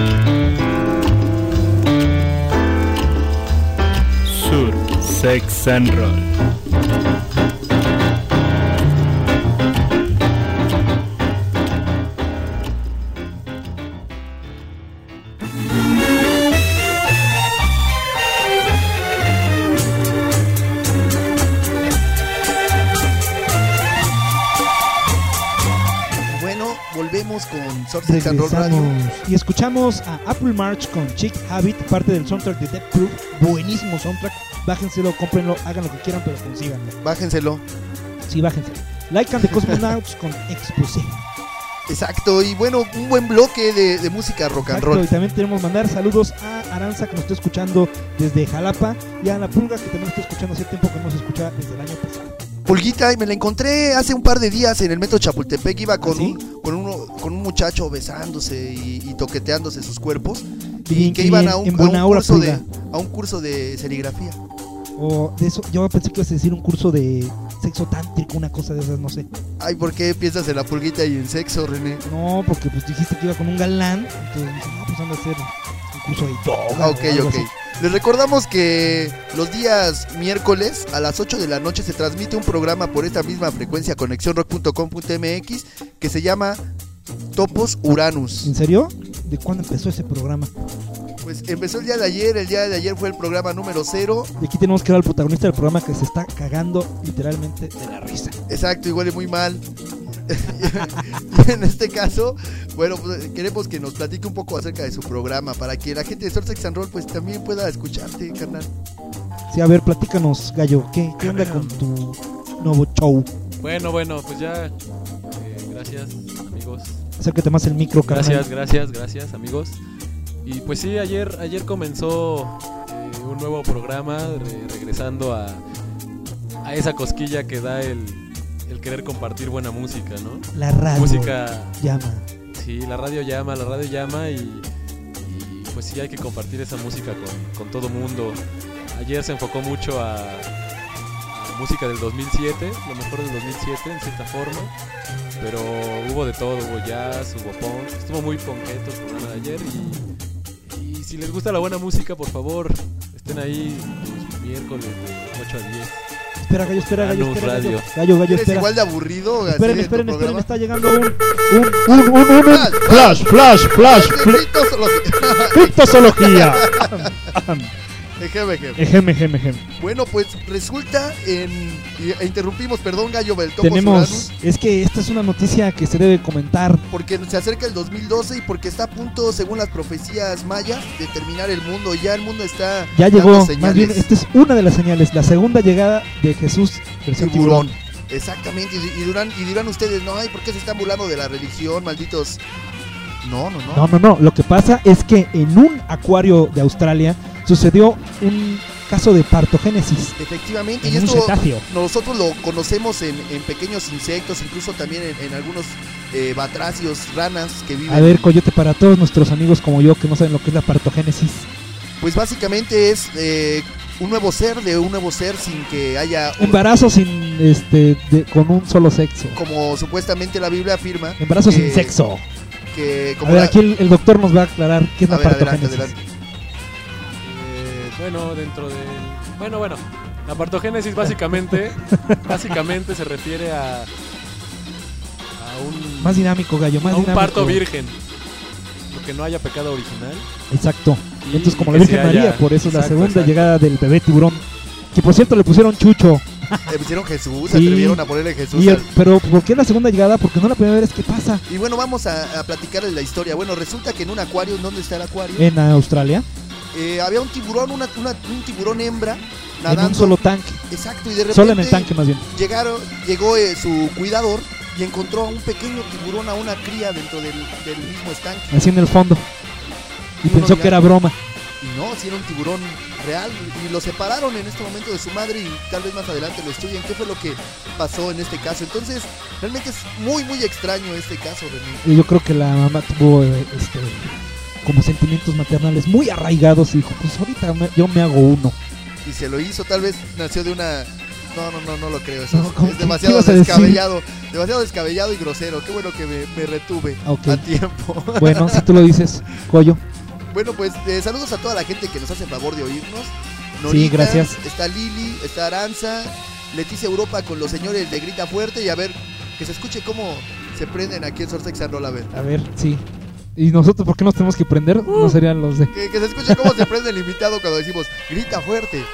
Sur, Sex and Roll.
Volvemos con Sur Sex and Roll Radio.
Y escuchamos a Apple March con Chick Habit, parte del soundtrack de Death Proof. Buenísimo soundtrack. Bájenselo, cómprenlo, hagan lo que quieran, pero consíganlo.
Bájenselo.
Sí, bájenselo. Like and the Cosmonauts con Exposé.
Exacto, y bueno, un buen bloque de, de música rock and roll.
Y también tenemos que mandar saludos a Aranza, que nos está escuchando desde Jalapa, y a La Pulga, que también nos está escuchando hace tiempo, que nos escucha desde el año pasado.
Pulguita, y me la encontré hace un par de días en el metro Chapultepec. Iba con, ¿Ah, sí? un, con, uno, con un muchacho besándose y, y toqueteándose sus cuerpos. Y, y que iban a un, a, un curso de, a un curso de serigrafía.
O de eso, yo pensé que ibas a decir un curso de sexo tántrico, una cosa de esas, no sé.
Ay, ¿por qué piensas en La Pulguita y en sexo, René?
No, porque pues dijiste que iba con un galán. Entonces dije, no, pues anda a hacer un curso de yoga.
Ah, ok, ok. Así. Les recordamos que los días miércoles a las ocho de la noche se transmite un programa por esta misma frecuencia, conexión rock punto com punto m x, que se llama Topos Uranus.
¿En serio? ¿De cuándo empezó ese programa?
Pues empezó el día de ayer, el día de ayer fue el programa número cero.
Y aquí tenemos que ver al protagonista del programa, que se está cagando literalmente de la risa.
Exacto, y huele muy mal. En este caso, bueno, pues queremos que nos platique un poco acerca de su programa, para que la gente de Sur Sex and Roll pues también pueda escucharte, carnal.
Sí, a ver, platícanos, Gallo, ¿qué, qué onda con tu nuevo show?
Bueno, bueno, pues ya, eh, gracias, amigos.
Acércate más el micro, carnal.
Gracias, gracias, gracias, amigos. Y pues sí, ayer, ayer comenzó eh, un nuevo programa, re- regresando a, a esa cosquilla que da el... el querer compartir buena música, ¿no?
La radio
música
llama.
Sí, la radio llama, la radio llama y, y pues sí hay que compartir esa música con, con todo mundo. Ayer se enfocó mucho a, a música del dos mil siete, lo mejor del dos mil siete en cierta forma, pero hubo de todo, hubo jazz, hubo punk, estuvo muy punketo el programa de ayer y, y si les gusta la buena música, por favor, estén ahí los miércoles de ocho a diez.
Espera, Gallo, espera, Gallo,
Anus
espera,
Radio.
Gallo, Gallo, Gallo,
¿Eres
espera.
igual de aburrido?
Esperen,
así,
esperen,
en tu
esperen,
programa?
está llegando un... un, un, un, un, un
Flash,
flash, flash, flash,
Criptozoología.
Criptozoología.
Ejem, ejem.
Ejem, ejem, ejem.
Bueno, pues resulta en... E interrumpimos, perdón, Gallo, del Topos
Tenemos...
Uranus,
Es que esta es una noticia que se debe comentar.
porque se acerca el dos mil doce y porque está a punto, según las profecías mayas, de terminar el mundo. Ya el mundo está...
Ya
dando
llegó,
señales.
más bien, esta es una de las señales. La segunda llegada de Jesús, versión tiburón.
Exactamente, y, y, dirán, y dirán ustedes, no, ay, ¿por qué se están burlando de la religión, malditos? No, no, no.
No, no, no. Lo que pasa es que en un acuario de Australia sucedió un caso de partogénesis.
Efectivamente,
en
y
un
esto
cetáceo.
nosotros lo conocemos en, en pequeños insectos, incluso también en, en algunos eh, batracios, ranas que viven.
A ver, Coyote, para todos nuestros amigos como yo que no saben lo que es la partogénesis.
Pues básicamente es eh, un nuevo ser de un nuevo ser sin que haya un
Embarazo sin este de, con un solo sexo.
Como supuestamente la Biblia afirma.
Embarazo
que,
sin sexo.
Que como
a ver,
la...
aquí el, el doctor nos va a aclarar qué es
a
la
ver,
partogénesis.
adelante, adelante.
Eh, bueno, dentro del... Bueno, bueno, la partogénesis básicamente, básicamente se refiere a... a un...
Más dinámico, Gallo, más
a un
dinámico.
parto virgen. Lo que no haya pecado original.
Exacto.
Y
Entonces, como
que
la Virgen
se haya-
María, por eso es la
exacto,
segunda
exacto.
llegada del bebé tiburón. Que por cierto le pusieron Chucho.
Le pusieron Jesús,
Sí.
se atrevieron a ponerle Jesús.
Y el-
al-
pero ¿por qué la segunda llegada? Porque no la primera vez que pasa.
Y bueno, vamos a, a platicarles la historia. Bueno, resulta que en un acuario, ¿dónde está el acuario?
En Australia.
Eh, había un tiburón, una, una- un tiburón hembra nadando.
En un solo tanque.
Exacto, y de repente
Solo en el tanque más bien.
llegaron, llegó eh, su cuidador y encontró a un pequeño tiburón, a una cría dentro del, del mismo estanque.
Así en el fondo. Y
Uno
pensó
ya-
que era broma.
Y no, si era un tiburón real. Y lo separaron en este momento de su madre y tal vez más adelante lo estudien qué fue lo que pasó en este caso. Entonces, realmente es muy, muy extraño este caso, René.
Y yo creo que la mamá tuvo eh, este como sentimientos maternales muy arraigados y dijo, pues ahorita me- yo me hago uno.
Y se lo hizo, tal vez nació de una No, no, no, no lo creo. Eso
No,
es-
¿cómo-
es
qué
demasiado
ibas a decir?
descabellado. Demasiado descabellado y grosero. Qué bueno que me, me retuve
Ok.
a tiempo.
Bueno, si tú lo dices, Coyo.
Bueno, pues eh, saludos a toda la gente que nos hace favor de oírnos.
Sí, gracias.
Está Lili, está Aranza, Leticia Europa con los señores de Grita Fuerte. Y a ver, que se escuche cómo se prenden aquí en Sortex and Roll. A ver.
A ver, sí. ¿Y nosotros por qué nos tenemos que prender? No serían los de...
Que, que se escuche cómo se prende el invitado cuando decimos Grita Fuerte.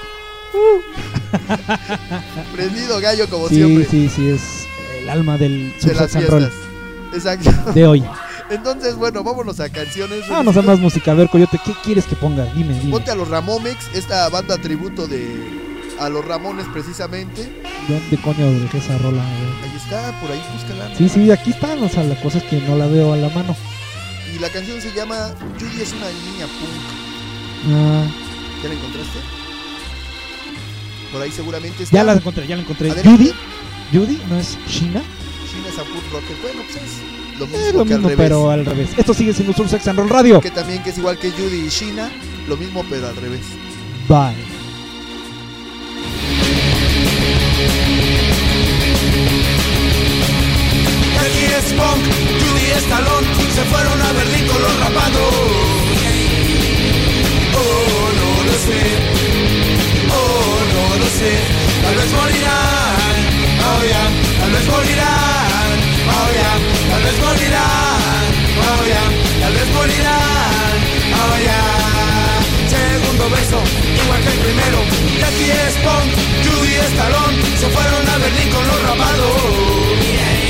Prendido gallo como
Sí,
siempre.
sí, sí, es el alma del
De las
Sursex and Roll
fiestas. Exacto.
de hoy.
Entonces, bueno, vámonos a canciones.
Vámonos a más música. A ver, Coyote, ¿qué quieres que ponga? Dime, dime.
Ponte a los Ramomex, esta banda tributo de a los Ramones precisamente.
¿Dónde coño dejé esa rola? A ver.
Ahí está, por ahí búscala.
Sí, sí, aquí están. O sea, la cosa es que no la veo a la mano.
Y la canción se llama Judy es una niña punk.
Ah,
¿Ya la encontraste? Por ahí seguramente está.
ya la encontré, ya la encontré.
Adelante.
¿Judy? ¿Judy? ¿No es Sheena?
Sheena es a punk rocker. Bueno, pues es lo mismo,
Es lo
que al
mismo,
revés.
pero al revés. Esto sigue siendo Sursex and Roll Radio.
Que también que es igual que Judy y Sheena, lo mismo pero al revés.
Bye.
Aquí es punk, Judy es talón, se fueron a Berlín con los rapados. Oh, no lo sé, oh, no lo sé, tal vez morirán, oh yeah, tal vez morirán, oh yeah, tal vez morirán, oh yeah, tal vez morirán, oh yeah. Segundo beso, igual que el primero, y aquí es punk, Judy es talón, se fueron a Berlín con los rapados.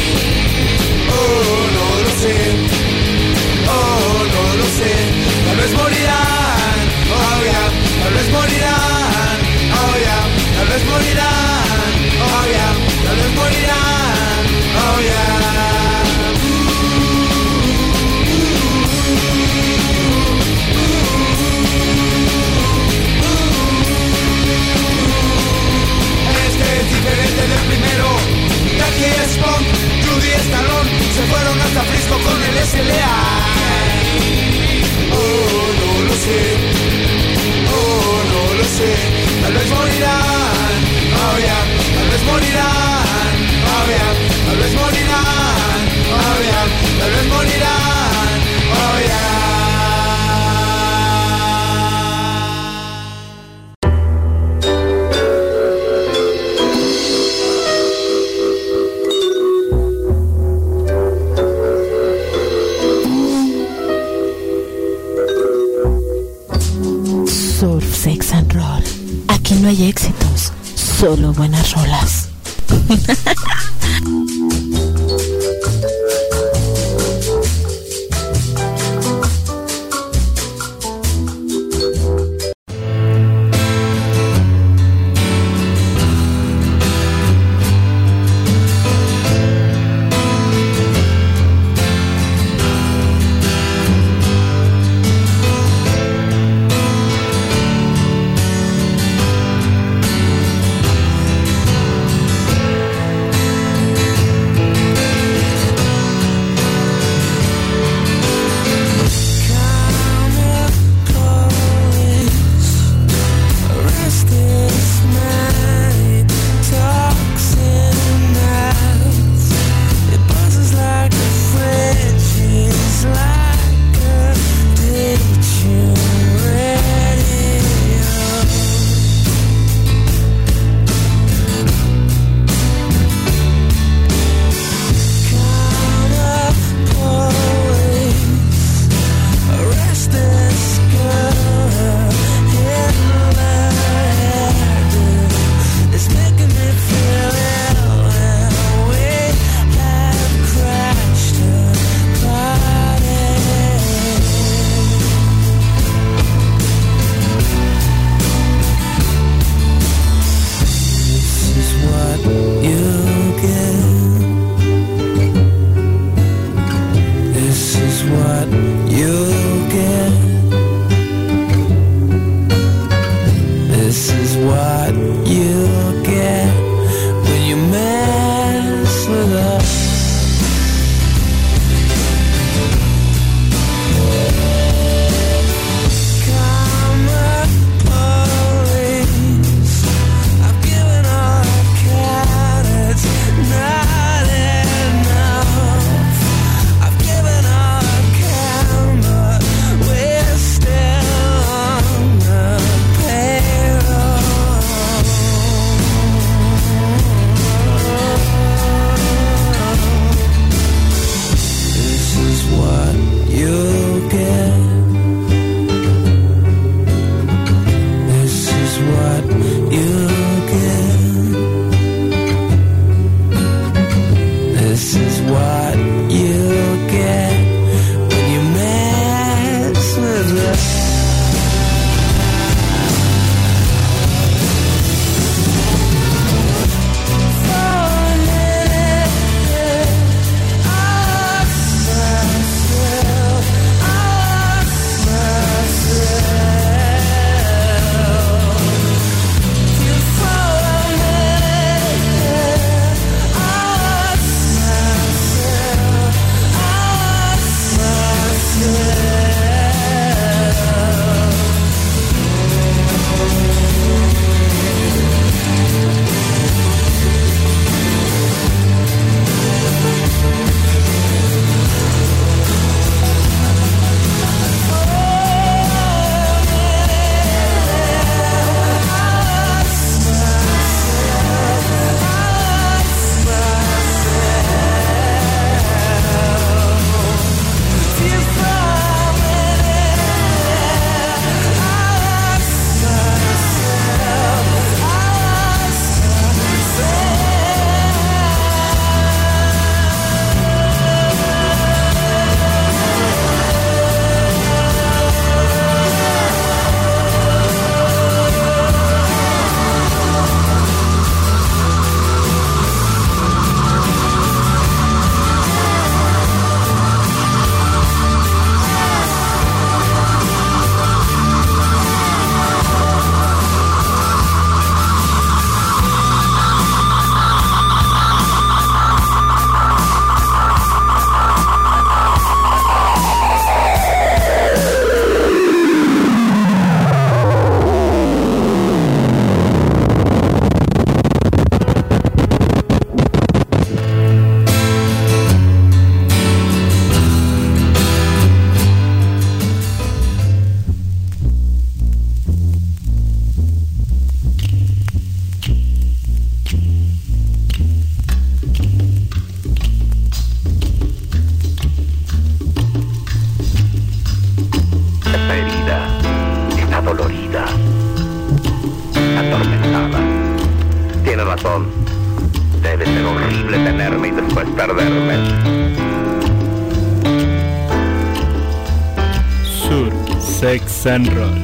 Oh, no lo sé, oh, no lo sé, tal vez morirán, oh yeah, tal vez morirán, oh yeah, tal vez morirán, oh yeah, tal vez morirán, oh yeah. Este es diferente del primero, y aquí es punk, Judy es talón, se fueron hasta Frisco con el S L A. Oh, no lo sé, oh, no lo sé, tal vez morirán, oh yeah, tal vez morirán, oh yeah, tal vez morirán, oh yeah, tal vez morirán, oh yeah.
Surf, sex and roll. Aquí no hay éxitos, solo buenas rolas.
I've given all I
perderme.
Sur, Sex and Roll.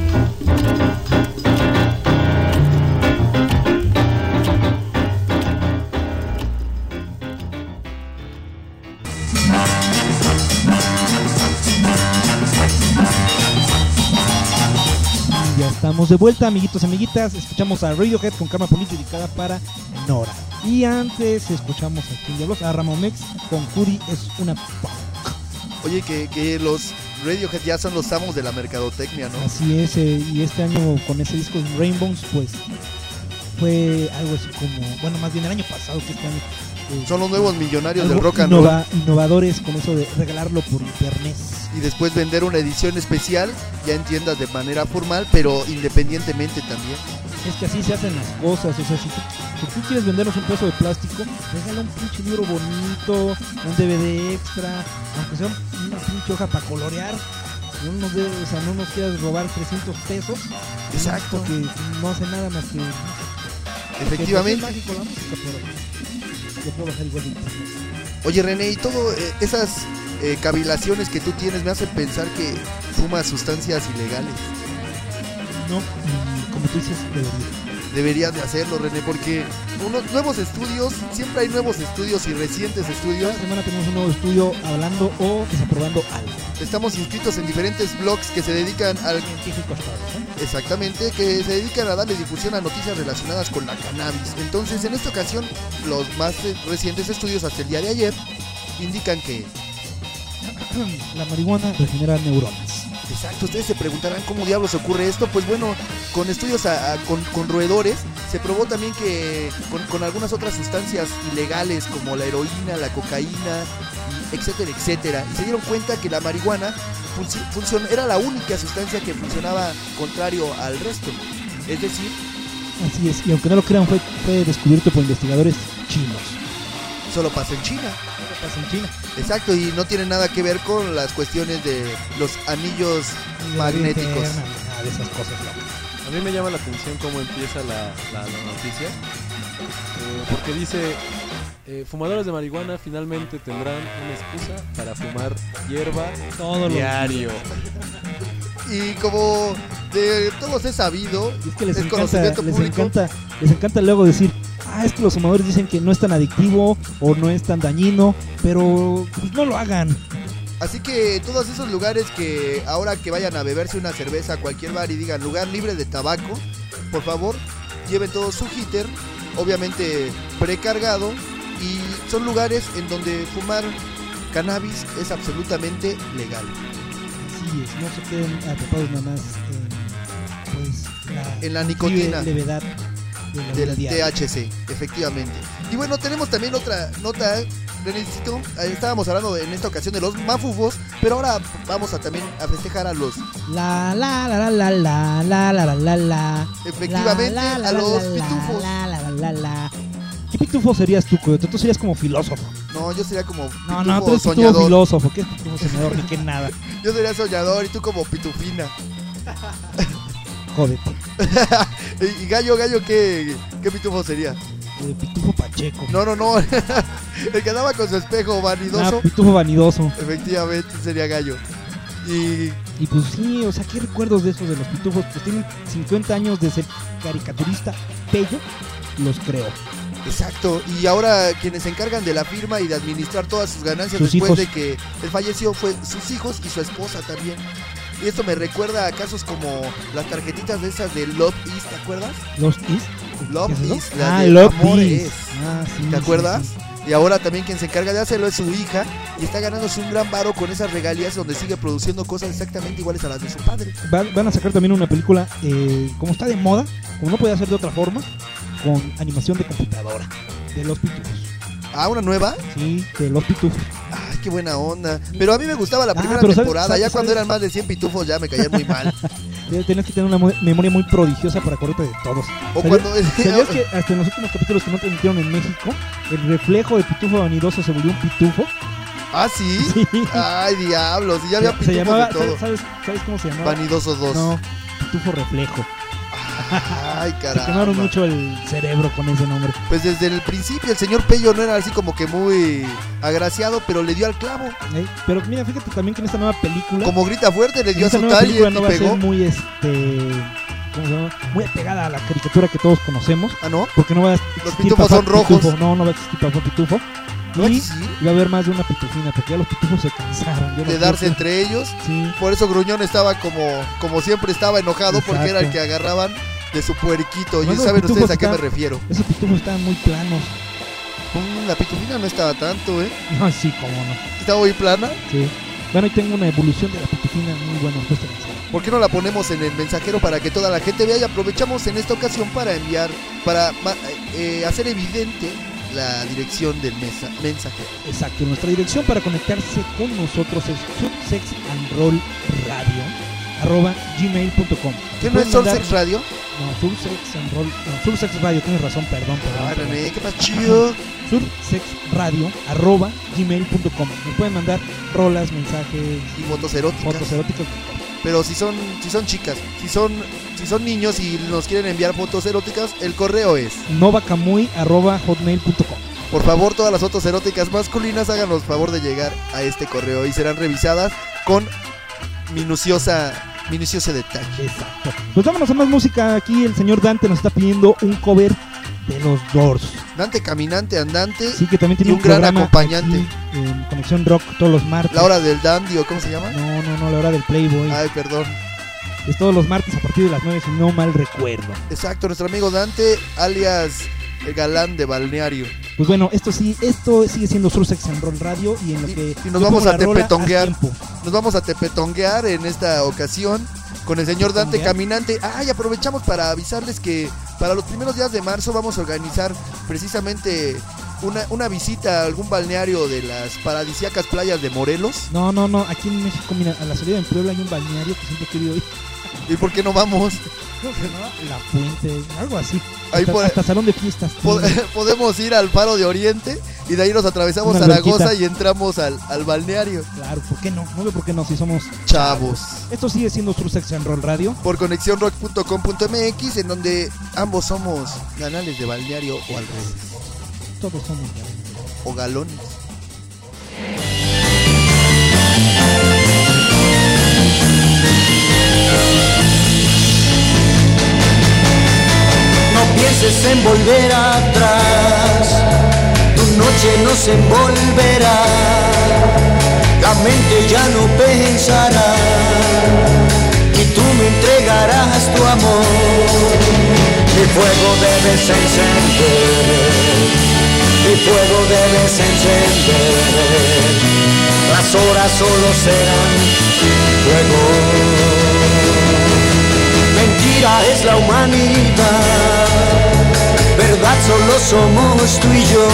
Ya estamos de vuelta, amiguitos y amiguitas. Escuchamos a Radiohead con Karma Police dedicada para Nora. Y antes escuchamos a King Diablos, a Ramonex con Cudi es una punk.
Oye, que, que los Radiohead ya son los amos de la mercadotecnia, ¿no?
Así es, eh, y este año con ese disco Rainbows, pues fue algo así como, bueno, más bien el año pasado que este año. Eh,
son los nuevos millonarios
del
rock and
innova,
roll.
Innovadores con eso de regalarlo por internet.
Y después vender una edición especial, ya en tiendas de manera formal, pero independientemente también.
Es que así se hacen las cosas, o sea, si tú, si tú quieres vendernos un pedazo de plástico, regala un pinche libro bonito, un D V D extra, aunque sea una pinche hoja para colorear. No nos, de, o sea, no nos quieras robar trescientos pesos.
Exacto.
Que no hace nada más que...
Efectivamente.
Que, pues, es mágico la música, pero yo puedo bajar igual de internet.
Oye, René, y todo eh, esas eh, cavilaciones que tú tienes me hacen pensar que fumas sustancias ilegales.
No, y como tú dices, debería.
Deberías de hacerlo, René, porque unos nuevos estudios, siempre hay nuevos estudios y recientes estudios.
Cada semana tenemos un nuevo estudio hablando o desaprobando algo.
Estamos inscritos en diferentes blogs que se dedican al...
Científicos todos, ¿eh?
Exactamente, que se dedican a darle difusión a noticias relacionadas con la cannabis. Entonces, en esta ocasión, los más recientes estudios hasta el día de ayer indican que...
la marihuana regenera neuronas.
Exacto, ustedes se preguntarán cómo diablos ocurre esto. Pues bueno, con estudios a, a, con, con roedores se probó también que con, con algunas otras sustancias ilegales como la heroína, la cocaína, y etcétera, etcétera. Y se dieron cuenta que la marihuana func- funcion- era la única sustancia que funcionaba contrario al resto. Es decir...
Así es, y aunque no lo crean, fue, fue descubierto por investigadores chinos.
Solo pasa en China.
Solo pasa en China.
Exacto, y no tiene nada que ver con las cuestiones de los anillos magnéticos.
Nada de esas cosas, ¿no?
A mí me llama la atención cómo empieza la, la, la noticia, eh, porque dice, eh, fumadores de marihuana finalmente tendrán una excusa para fumar hierba
todo
diario.
Y como de todos es sabido,
es que les,
es
encanta,
conocimiento
les
público.
encanta, les encanta luego decir, ah, es que los fumadores dicen que no es tan adictivo o no es tan dañino, pero pues no lo hagan.
Así que todos esos lugares que ahora que vayan a beberse una cerveza a cualquier bar y digan lugar libre de tabaco, por favor, lleven todo su heater, obviamente precargado, y son lugares en donde fumar cannabis es absolutamente legal.
Así es, no se queden atrapados nada más en, pues, la,
en la nicotina,
levedad de
del T H C, efectivamente. Y bueno, tenemos también otra nota, Renécito. Estábamos hablando en esta ocasión de los mafufos, pero ahora vamos a también a festejar a los...
La la la la la la la la la la.
Efectivamente,
la, la,
a los
la,
pitufos.
La la la la la. ¿Qué pitufo serías tú, Coyote? Tú serías como filósofo.
No, yo sería como pitufo
No, no, tú eres
soñador.
pitufo filósofo. ¿Qué es pitufo soñador? Ni que nada.
Yo sería soñador y tú como pitufina.
Jódete.
y, y Gallo, Gallo, ¿qué, qué pitufo sería?
Eh, pitufo Pacheco.
No, no, no. El que andaba con su espejo vanidoso.
Ah, pitufo vanidoso.
Efectivamente, sería Gallo. Y...
y pues sí, o sea, ¿qué recuerdos de esos de los pitufos? Pues tienen cincuenta años de ser caricaturista bello, los creo.
Exacto, y ahora quienes se encargan de la firma y de administrar todas sus ganancias
sus
después
hijos.
de que él falleció fue sus hijos y su esposa también. Y esto me recuerda a casos como las tarjetitas de esas de Love Is, ¿te acuerdas?
¿Los Is?
Love
¿Qué
Is,
es
las
ah,
de
Love
Amor
Is.
Es.
Ah, sí,
¿Te acuerdas?
sí, sí.
Y ahora también quien se encarga de hacerlo es su hija y está ganándose un gran varo con esas regalías donde sigue produciendo cosas exactamente iguales a las de su padre.
Van, van a sacar también una película, eh, como está de moda, como no podía ser de otra forma, con animación de computadora, de los pitufos.
¿Ah, una nueva?
Sí, de los pitufos.
Ay, qué buena onda. Pero a mí me gustaba la
Ah,
primera
pero ¿sabes-
temporada,
sabes-
ya cuando
sabes?
eran más de cien pitufos ya me caían muy mal.
Tienes que tener una mu- memoria muy prodigiosa para acordarte de todos.
O
¿Sabías-
cuando-
¿Sabías que hasta en los últimos capítulos que no transmitieron en México, el reflejo de pitufo vanidoso se volvió un pitufo?
¿Ah, sí?
Sí.
Ay, diablos, y ya había
se,
pitufos
se llamaba,
de todo.
¿sabes, ¿sabes, ¿Sabes cómo se llamaba?
Vanidosos dos.
No, pitufo reflejo.
Ay,
Se
caramba.
quemaron mucho el cerebro con ese nombre.
Pues desde el principio el señor Pello no era así como que muy agraciado, pero le dio al clavo.
¿Eh? Pero mira, fíjate también que en esta nueva película...
Como grita fuerte, le dio a
esta
su
nueva
talle
película no
y
va a
pegó.
ser muy, este... ¿cómo se llama? Muy apegada a la caricatura que todos conocemos.
¿Ah, no?
Porque no va a
Los
existir
pitufos
Papá
son rojos.
Pitufo. No, no va a existir Papá Pitufo.
¿No va a
Y
existir?
va a haber más de una pitufina, porque ya los pitufos se cansaron. Yo no
De
creo
darse
que-
entre ellos.
Sí.
Por eso Gruñón estaba como, como siempre estaba enojado, porque era el que agarraban de su puerquito. Y
Bueno,
saben
los
ustedes a
pitufos
qué me
están-
refiero.
Esos pitufos estaban muy planos.
Mm, la pitufina no estaba tanto, ¿eh?
No, sí, cómo no.
Estaba muy plana.
Sí. Bueno, y tengo una evolución de la pitufina muy buena. Después te la enseño.
¿Por qué no la ponemos en el mensajero para que toda la gente vea? Y aprovechamos en esta ocasión para enviar, para ma- eh, hacer evidente la dirección del mesa- mensajero.
Exacto, nuestra dirección para conectarse con nosotros es sursexandrollradio arroba gmail punto com.
¿Qué no es Sursex Radio?
No, sursexandroll, no, Sursex Radio, tienes razón, perdón, perdón.
Ah,
perdón.
René, ¿qué pasa, chido?
Sursexradio arroba gmail punto com. Nos pueden mandar rolas, mensajes
y fotos eróticas.
Fotos eróticas.
Pero si son, si son chicas, si son, si son niños y nos quieren enviar fotos eróticas, el correo es
novacamuy arroba hotmail punto com.
Por favor, todas las fotos eróticas masculinas háganos favor de llegar a este correo y serán revisadas con minuciosa, minucioso detalle.
Exacto. Pues vámonos a más música. Aquí el señor Dante nos está pidiendo un cover de los Doors.
Dante caminante, andante,
Sí, que también tiene
y un
un
gran
programa
acompañante.
aquí en Conexión Rock todos los martes.
La hora del dandy, ¿o cómo se llama?
No, no, no, la hora del Playboy.
Ay, perdón.
Es todos los martes a partir de las nueve, si no mal recuerdo.
Exacto, nuestro amigo Dante, alias el galán de balneario.
Pues bueno, esto sí, esto sigue siendo Sursex and Roll Radio y en lo que
Y nos
yo
vamos
pongo
a
la rola,
tepetonguear.
haz tiempo.
Nos vamos a tepetonguear en esta ocasión con el señor Dante
Tepetonguear.
caminante. Ah, y aprovechamos para avisarles que para los primeros días de marzo vamos a organizar precisamente una, una visita a algún balneario de las paradisíacas playas de Morelos.
No, no, no, aquí en México, mira, a la salida del pueblo hay un balneario que siempre he querido ir.
¿Y por qué no vamos?
¿Cómo se llama? La Puente, algo así.
Ahí
hasta,
por-
hasta salón de fiestas.
Po-
tiene.
Podemos ir al Faro de Oriente y de ahí nos atravesamos
Una
Zaragoza
alberquita.
y entramos al, al balneario.
Claro, ¿por qué no? No veo por qué no, si somos
Chavos.
Esto sigue siendo Sursex and Roll Radio.
Por conexión rock punto com punto m x, en donde ambos somos canales de balneario o al revés.
Todos somos.
O galones.
No pienses en volver atrás, tu noche no se envolverá, la mente ya no pensará y tú me entregarás tu amor. Mi fuego debes encender, mi fuego debes encender, las horas solo serán fuego. Mentira es la humanidad, verdad solo somos tú y yo.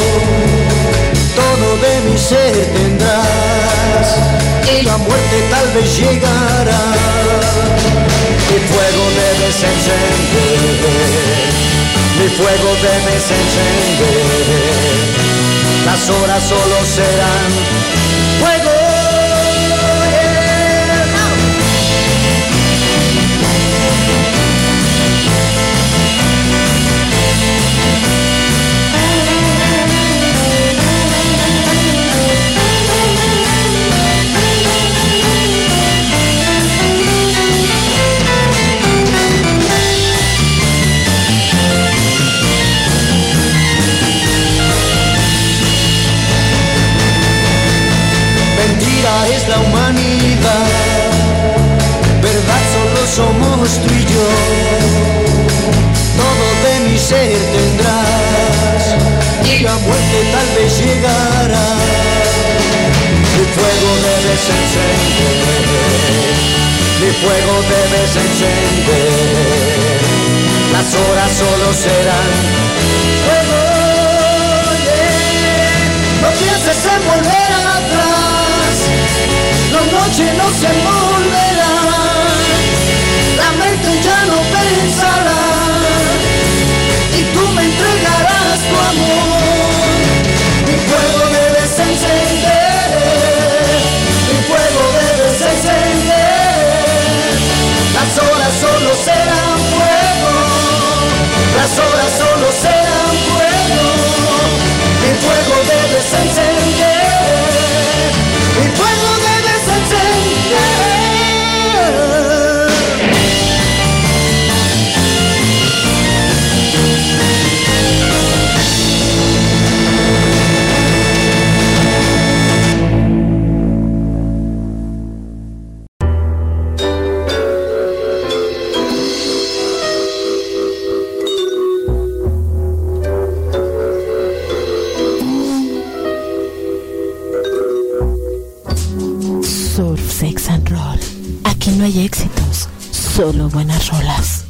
Todo de mi ser tendrás y la muerte tal vez llegará. Mi fuego debes encender, mi fuego debes encender, las horas solo serán fuego. Mentira es la humanidad, verdad solo somos tú y yo. Todo de mi ser tendrás y la muerte tal vez llegará. Mi fuego debes encender, mi fuego debes encender, las horas solo serán fuego. Yeah. No pienses en volver atrás, la noche no se envolverá, la mente ya no pensará y tú me entregarás tu amor. Mi fuego debes encender, mi fuego debes encender, las horas solo serán fuego. las horas solo serán fuego. Mi fuego debes encender, mi fuego debes encender.
Surf, sex and roll. Aquí no hay éxitos, solo buenas rolas.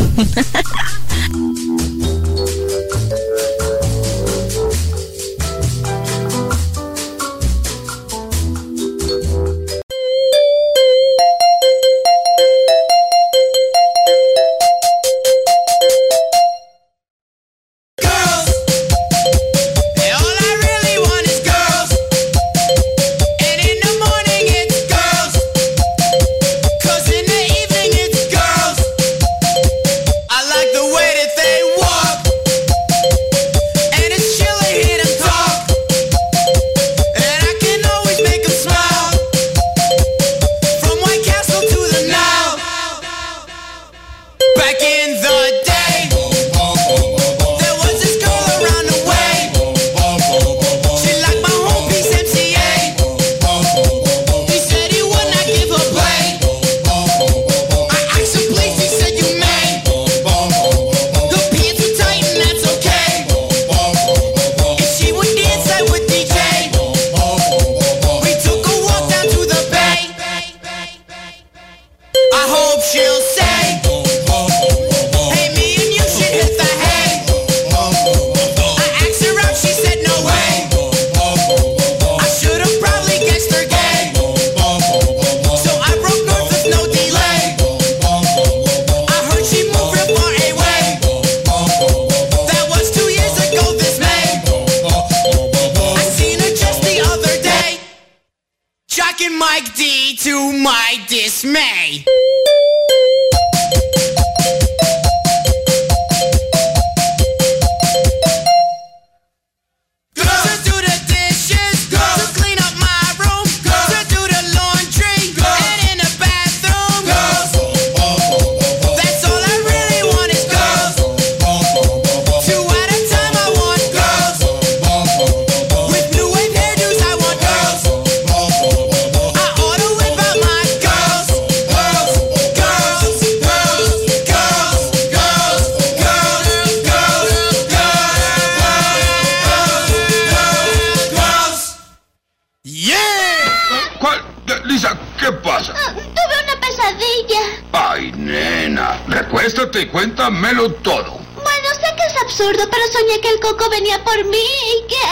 Recuéstate y cuéntamelo todo.
Bueno, sé que es absurdo, pero soñé que el Coco venía por mí y que...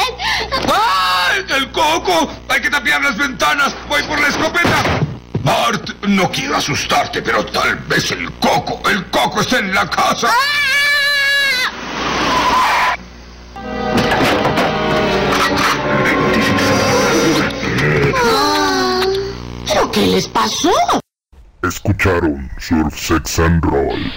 ¡Ay! ¡El Coco! ¡Hay que tapiar las ventanas! ¡Voy por la escopeta! Bart, no quiero asustarte, pero tal vez el Coco, el Coco está en la casa.
¡Ah! ¿Pero qué les pasó?
Escucharon Surf, Sex and Roll.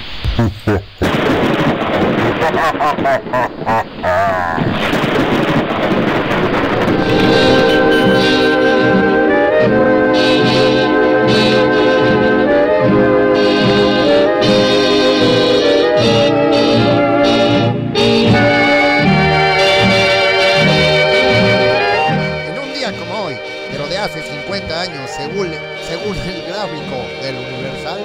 En un día como hoy, pero de hace cincuenta años, según, según el gráfico del Universal.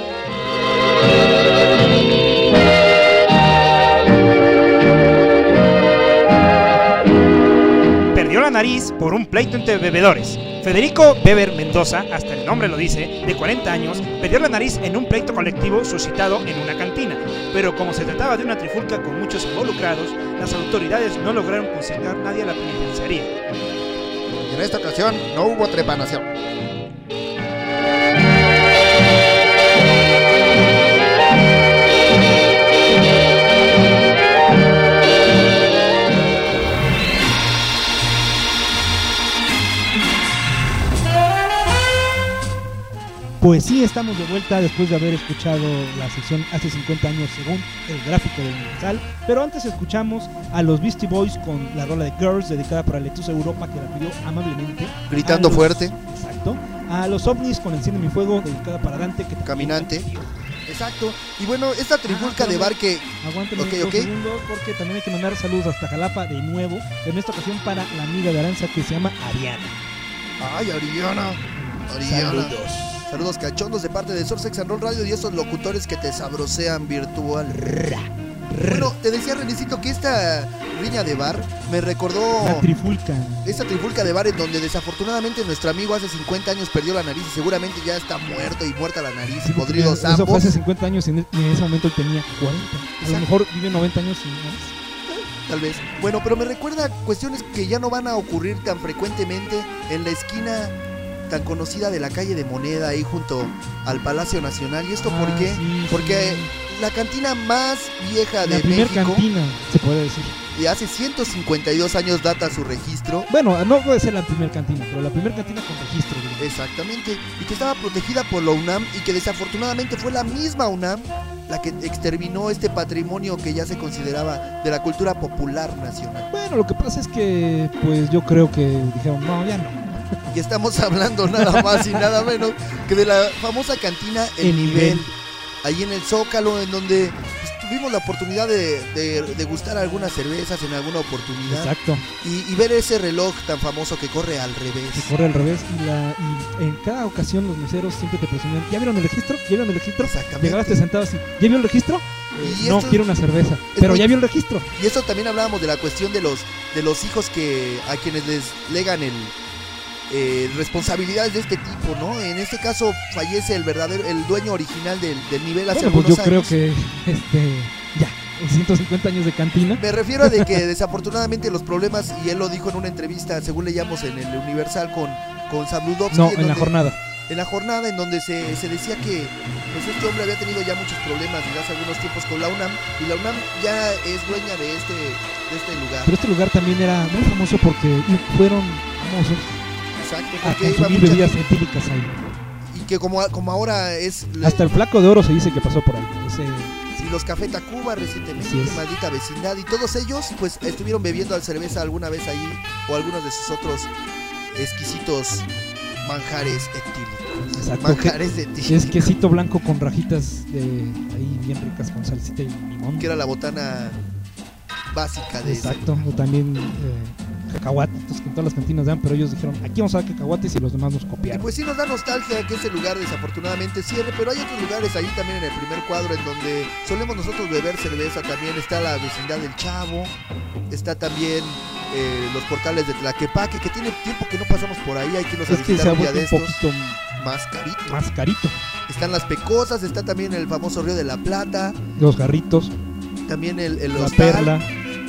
Perdió la nariz por un pleito entre bebedores. Federico Weber Mendoza, hasta el nombre lo dice, de cuarenta años, perdió la nariz en un pleito colectivo suscitado en una cantina. Pero como se trataba de una trifulca con muchos involucrados, las autoridades no lograron consignar a nadie a la penitenciaría.
Y en esta ocasión no hubo trepanación.
Pues sí, estamos de vuelta después de haber escuchado la sección hace cincuenta años según el gráfico de Universal. Pero antes escuchamos a los Beastie Boys con la rola de Girls, dedicada para Letusa Europa, que la pidió amablemente.
Gritando
los,
fuerte.
Exacto. A los OVNIs con Enciende mi fuego, dedicada para Dante. Que
Caminante. Exacto. Y bueno, esta trifulca ah, de bar que...
Aguántenme
okay,
dos
okay.
segundos, porque también hay que mandar saludos hasta Jalapa de nuevo. En esta ocasión para la amiga de Aranza que se llama Ariana.
Ay, Ariana. Ariana.
Saludos.
Saludos cachondos de parte de Sur Sex and Roll Radio y esos locutores que te sabrosean virtual. Bueno, te decía Renecito que esta riña de bar me recordó
la trifulca.
Esta trifulca de bar en donde desafortunadamente nuestro amigo hace cincuenta años perdió la nariz y seguramente ya está muerto y muerta la nariz y podridos ambos.
Eso fue hace cincuenta años y en ese momento él tenía cuarenta. A Exacto. lo mejor vive noventa años y más.
Tal vez. Bueno, pero me recuerda cuestiones que ya no van a ocurrir tan frecuentemente en la esquina tan conocida de la calle de Moneda, ahí junto al Palacio Nacional. ¿Y esto ah, por qué? Sí, Porque sí. la cantina más vieja
la
de
primer
México,
cantina, se puede decir.
Y hace ciento cincuenta y dos años data su registro.
Bueno, no puede ser la primera cantina, pero la primera cantina con registro. Digamos.
Exactamente. Y que estaba protegida por la UNAM y que desafortunadamente fue la misma UNAM la que exterminó este patrimonio que ya se consideraba de la cultura popular nacional.
Bueno, lo que pasa es que, pues yo creo que dijeron, no, ya no.
Y estamos hablando nada más y nada menos que de la famosa cantina El, el nivel, nivel, ahí en el Zócalo, en donde pues, tuvimos la oportunidad de, de, de gustar algunas cervezas en alguna oportunidad.
Exacto.
Y, y ver ese reloj tan famoso que corre al revés.
Que corre al revés y, la, y en cada ocasión los meseros siempre te presumían, ¿ya vieron el registro? ¿Ya vieron el registro?
Exactamente.
Llegabas sentado así, ¿ya vio el registro?
Y
no, quiero una cerveza, pero muy, ya vio el registro.
Y eso también hablábamos de la cuestión de los, de los hijos que a quienes les legan el... Eh, responsabilidades de este tipo, ¿no? En este caso fallece el verdadero, el dueño original del, del nivel hace
bueno,
algunos
pues yo
años.
creo que este ya ciento cincuenta años de cantina.
Me refiero a de que desafortunadamente los problemas, y él lo dijo en una entrevista, según leíamos en el Universal con, con Sabludovsky.
No, en,
en
la
donde,
jornada.
En la jornada en donde se, se decía que pues este hombre había tenido ya muchos problemas desde hace algunos tiempos con la UNAM, y la UNAM ya es dueña de este, de este lugar.
Pero este lugar también era muy famoso porque fueron famosos.
Exacto,
porque a consumir bebidas etílicas ahí.
Y que como, como ahora es...
Hasta el Flaco de Oro se dice que pasó por ahí. Ese...
Sí, los Café Tacuba recientemente, Maldita Vecindad, y todos ellos pues estuvieron bebiendo cerveza alguna vez ahí, o algunos de sus otros exquisitos manjares etílicos.
Exacto,
manjares
que,
etílicos.
Es quesito blanco con rajitas de ahí bien ricas con salsita y limón.
Que era la botana básica de
Exacto, ese. O también... Eh, cacahuates que en todas las cantinas dan, pero ellos dijeron, aquí vamos a dar cacahuates y los demás nos copiaron.
Y pues sí nos da nostalgia que ese lugar desafortunadamente cierre, pero hay otros lugares ahí también en el primer cuadro en donde solemos nosotros beber cerveza. También está la vecindad del Chavo, está también eh, los portales de Tlaquepaque, que tiene tiempo que no pasamos por ahí, hay que irnos a visitar un día de estos. Más carito.
Más carito.
Están las Pecosas, está también el famoso Río de la Plata.
Los Garritos.
También el, el
la
hostal.
Perla.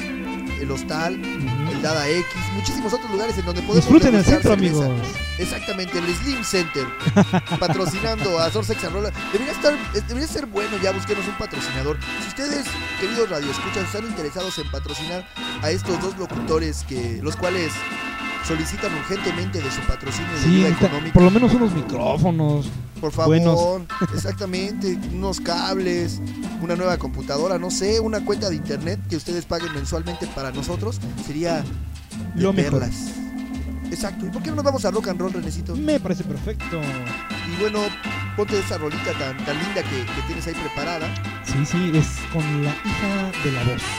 El Hostal, uh-huh. el Dada X, muchísimos otros lugares en donde podemos
disfruten el centro,
cerveza.
Amigos.
Exactamente, el Slim Center, patrocinando a Sur Sex and Roll. Debería estar, debería ser bueno ya, busquenos un patrocinador. Si ustedes, queridos radioescuchas, están interesados en patrocinar a estos dos locutores, que los cuales solicitan urgentemente de su patrocinio de
sí,
ayuda económica.
Por lo menos unos micrófonos.
Por favor, buenos. Exactamente, unos cables, una nueva computadora, no sé, una cuenta de internet que ustedes paguen mensualmente para nosotros, sería de
lo
perlas.
Mejor.
Exacto, ¿y por qué no nos vamos a rock and roll, Renecito?
Me parece perfecto.
Y bueno, ponte esa rolita tan, tan linda que, que tienes ahí preparada.
Sí, sí, es con la hija de la voz.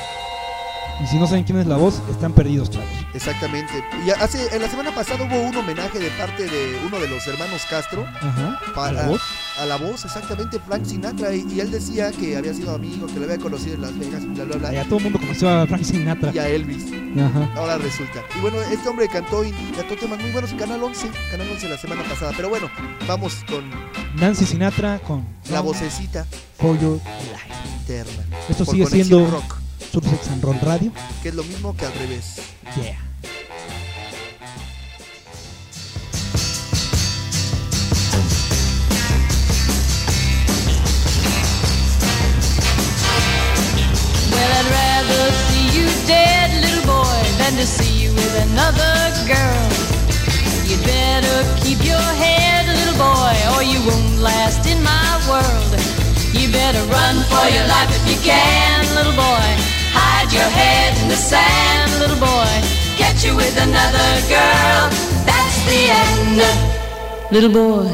Y si no saben quién es la voz, están perdidos, chavos.
Exactamente. Y hace, en la semana pasada hubo un homenaje de parte de uno de los hermanos Castro.
Ajá.
Para,
¿A la voz?
A la voz, exactamente, Frank Sinatra. Y, y él decía que había sido amigo, que lo había conocido en Las Vegas, bla, bla, bla.
Ya todo el mundo conoció a Frank Sinatra.
Y a Elvis.
Ajá.
Ahora resulta. Y bueno, este hombre cantó y cantó temas muy buenos en Canal once. Canal once la semana pasada. Pero bueno, vamos con...
Nancy Sinatra con...
La vocecita.
For Your Life.
Interna.
Esto
por
sigue siendo...
Rock.
Sur Sex and Roll Radio,
que es lo mismo que al revés.
Yeah.
Well, I'd rather see you dead, little boy, than to see you with another girl. You'd better keep your head, little boy, or you won't last in my world. You better run for your life if you can, little boy. Hide your head in the sand, little boy. Get you with another girl, that's the end, little boy.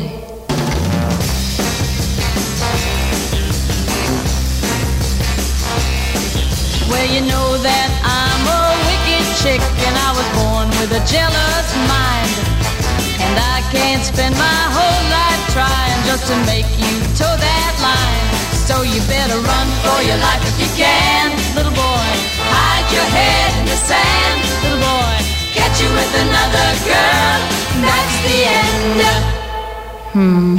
Well, you know that I'm a wicked chick, and I was born with a jealous mind. And I can't spend my whole life trying just to make you toe that line. So you better run for your life if you can, little boy. Hide your head in the sand, little boy. Get you with another girl, that's the end. Hmm.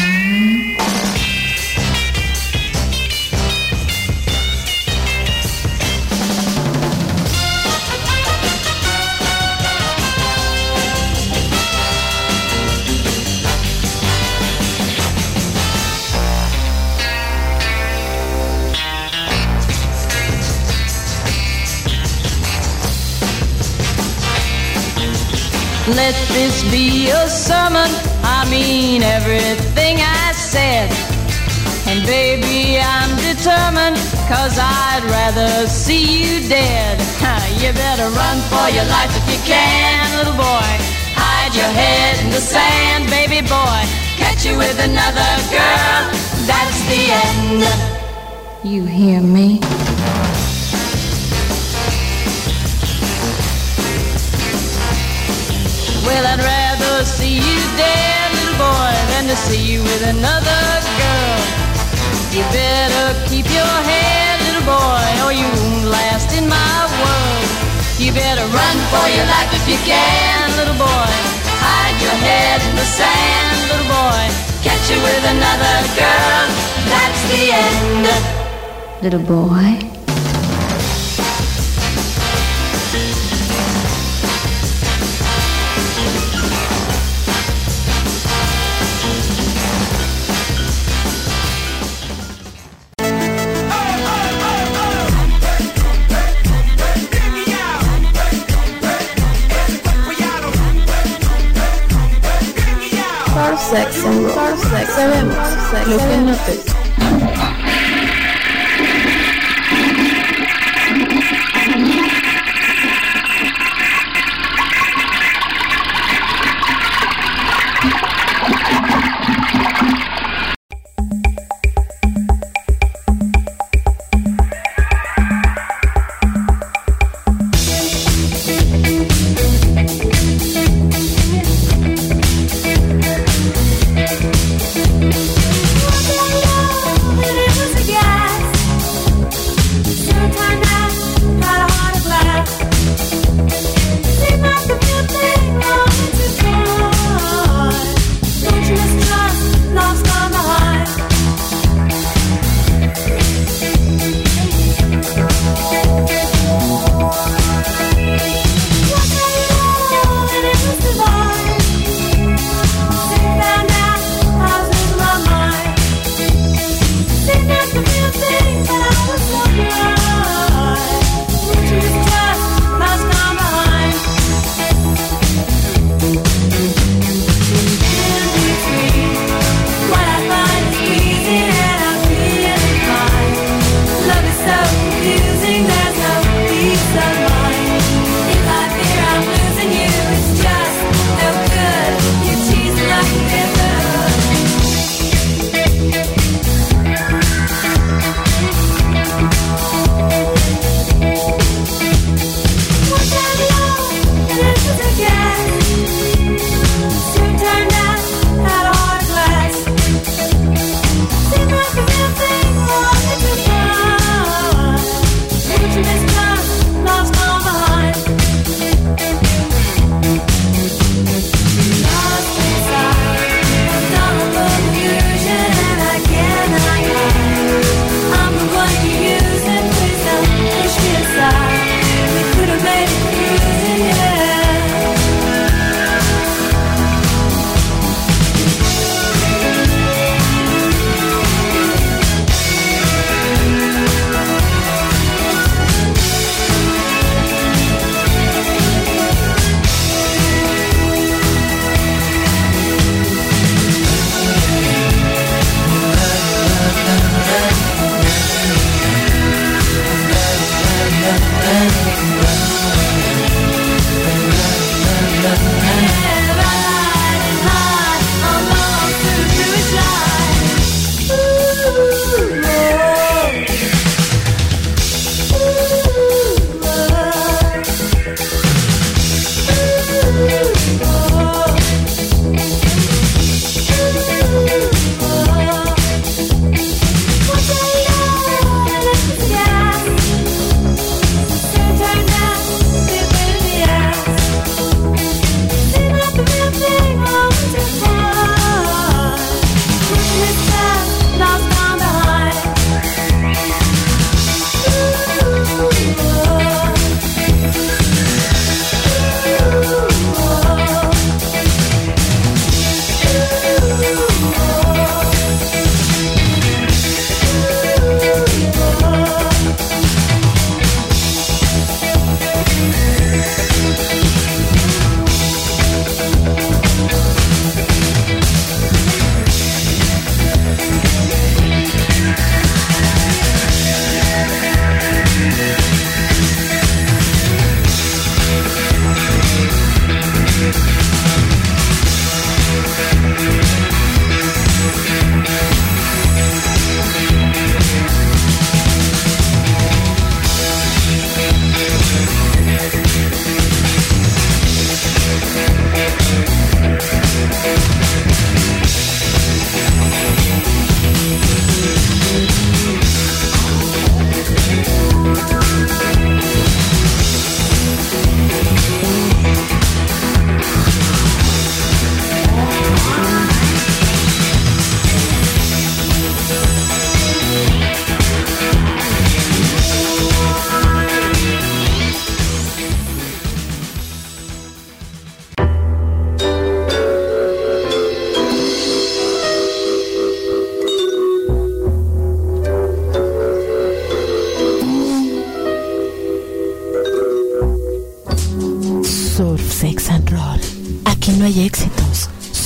Let this be a sermon, I mean everything I said. And baby, I'm determined, cause I'd rather see you dead. You better run for your life if you can, little boy. Hide your head in the sand, baby boy. Catch you with another girl, that's the end. You hear me? Well, I'd rather see you dead, little boy, than to see you with another girl. You better keep your head, little boy, or you won't last in my world. You better run for your life if you can, little boy. Hide your head in the sand, little boy. Catch you with another girl, that's the end, little boy.
Sex and roll. Sex, sabemos lo que no te...
Love, love, love.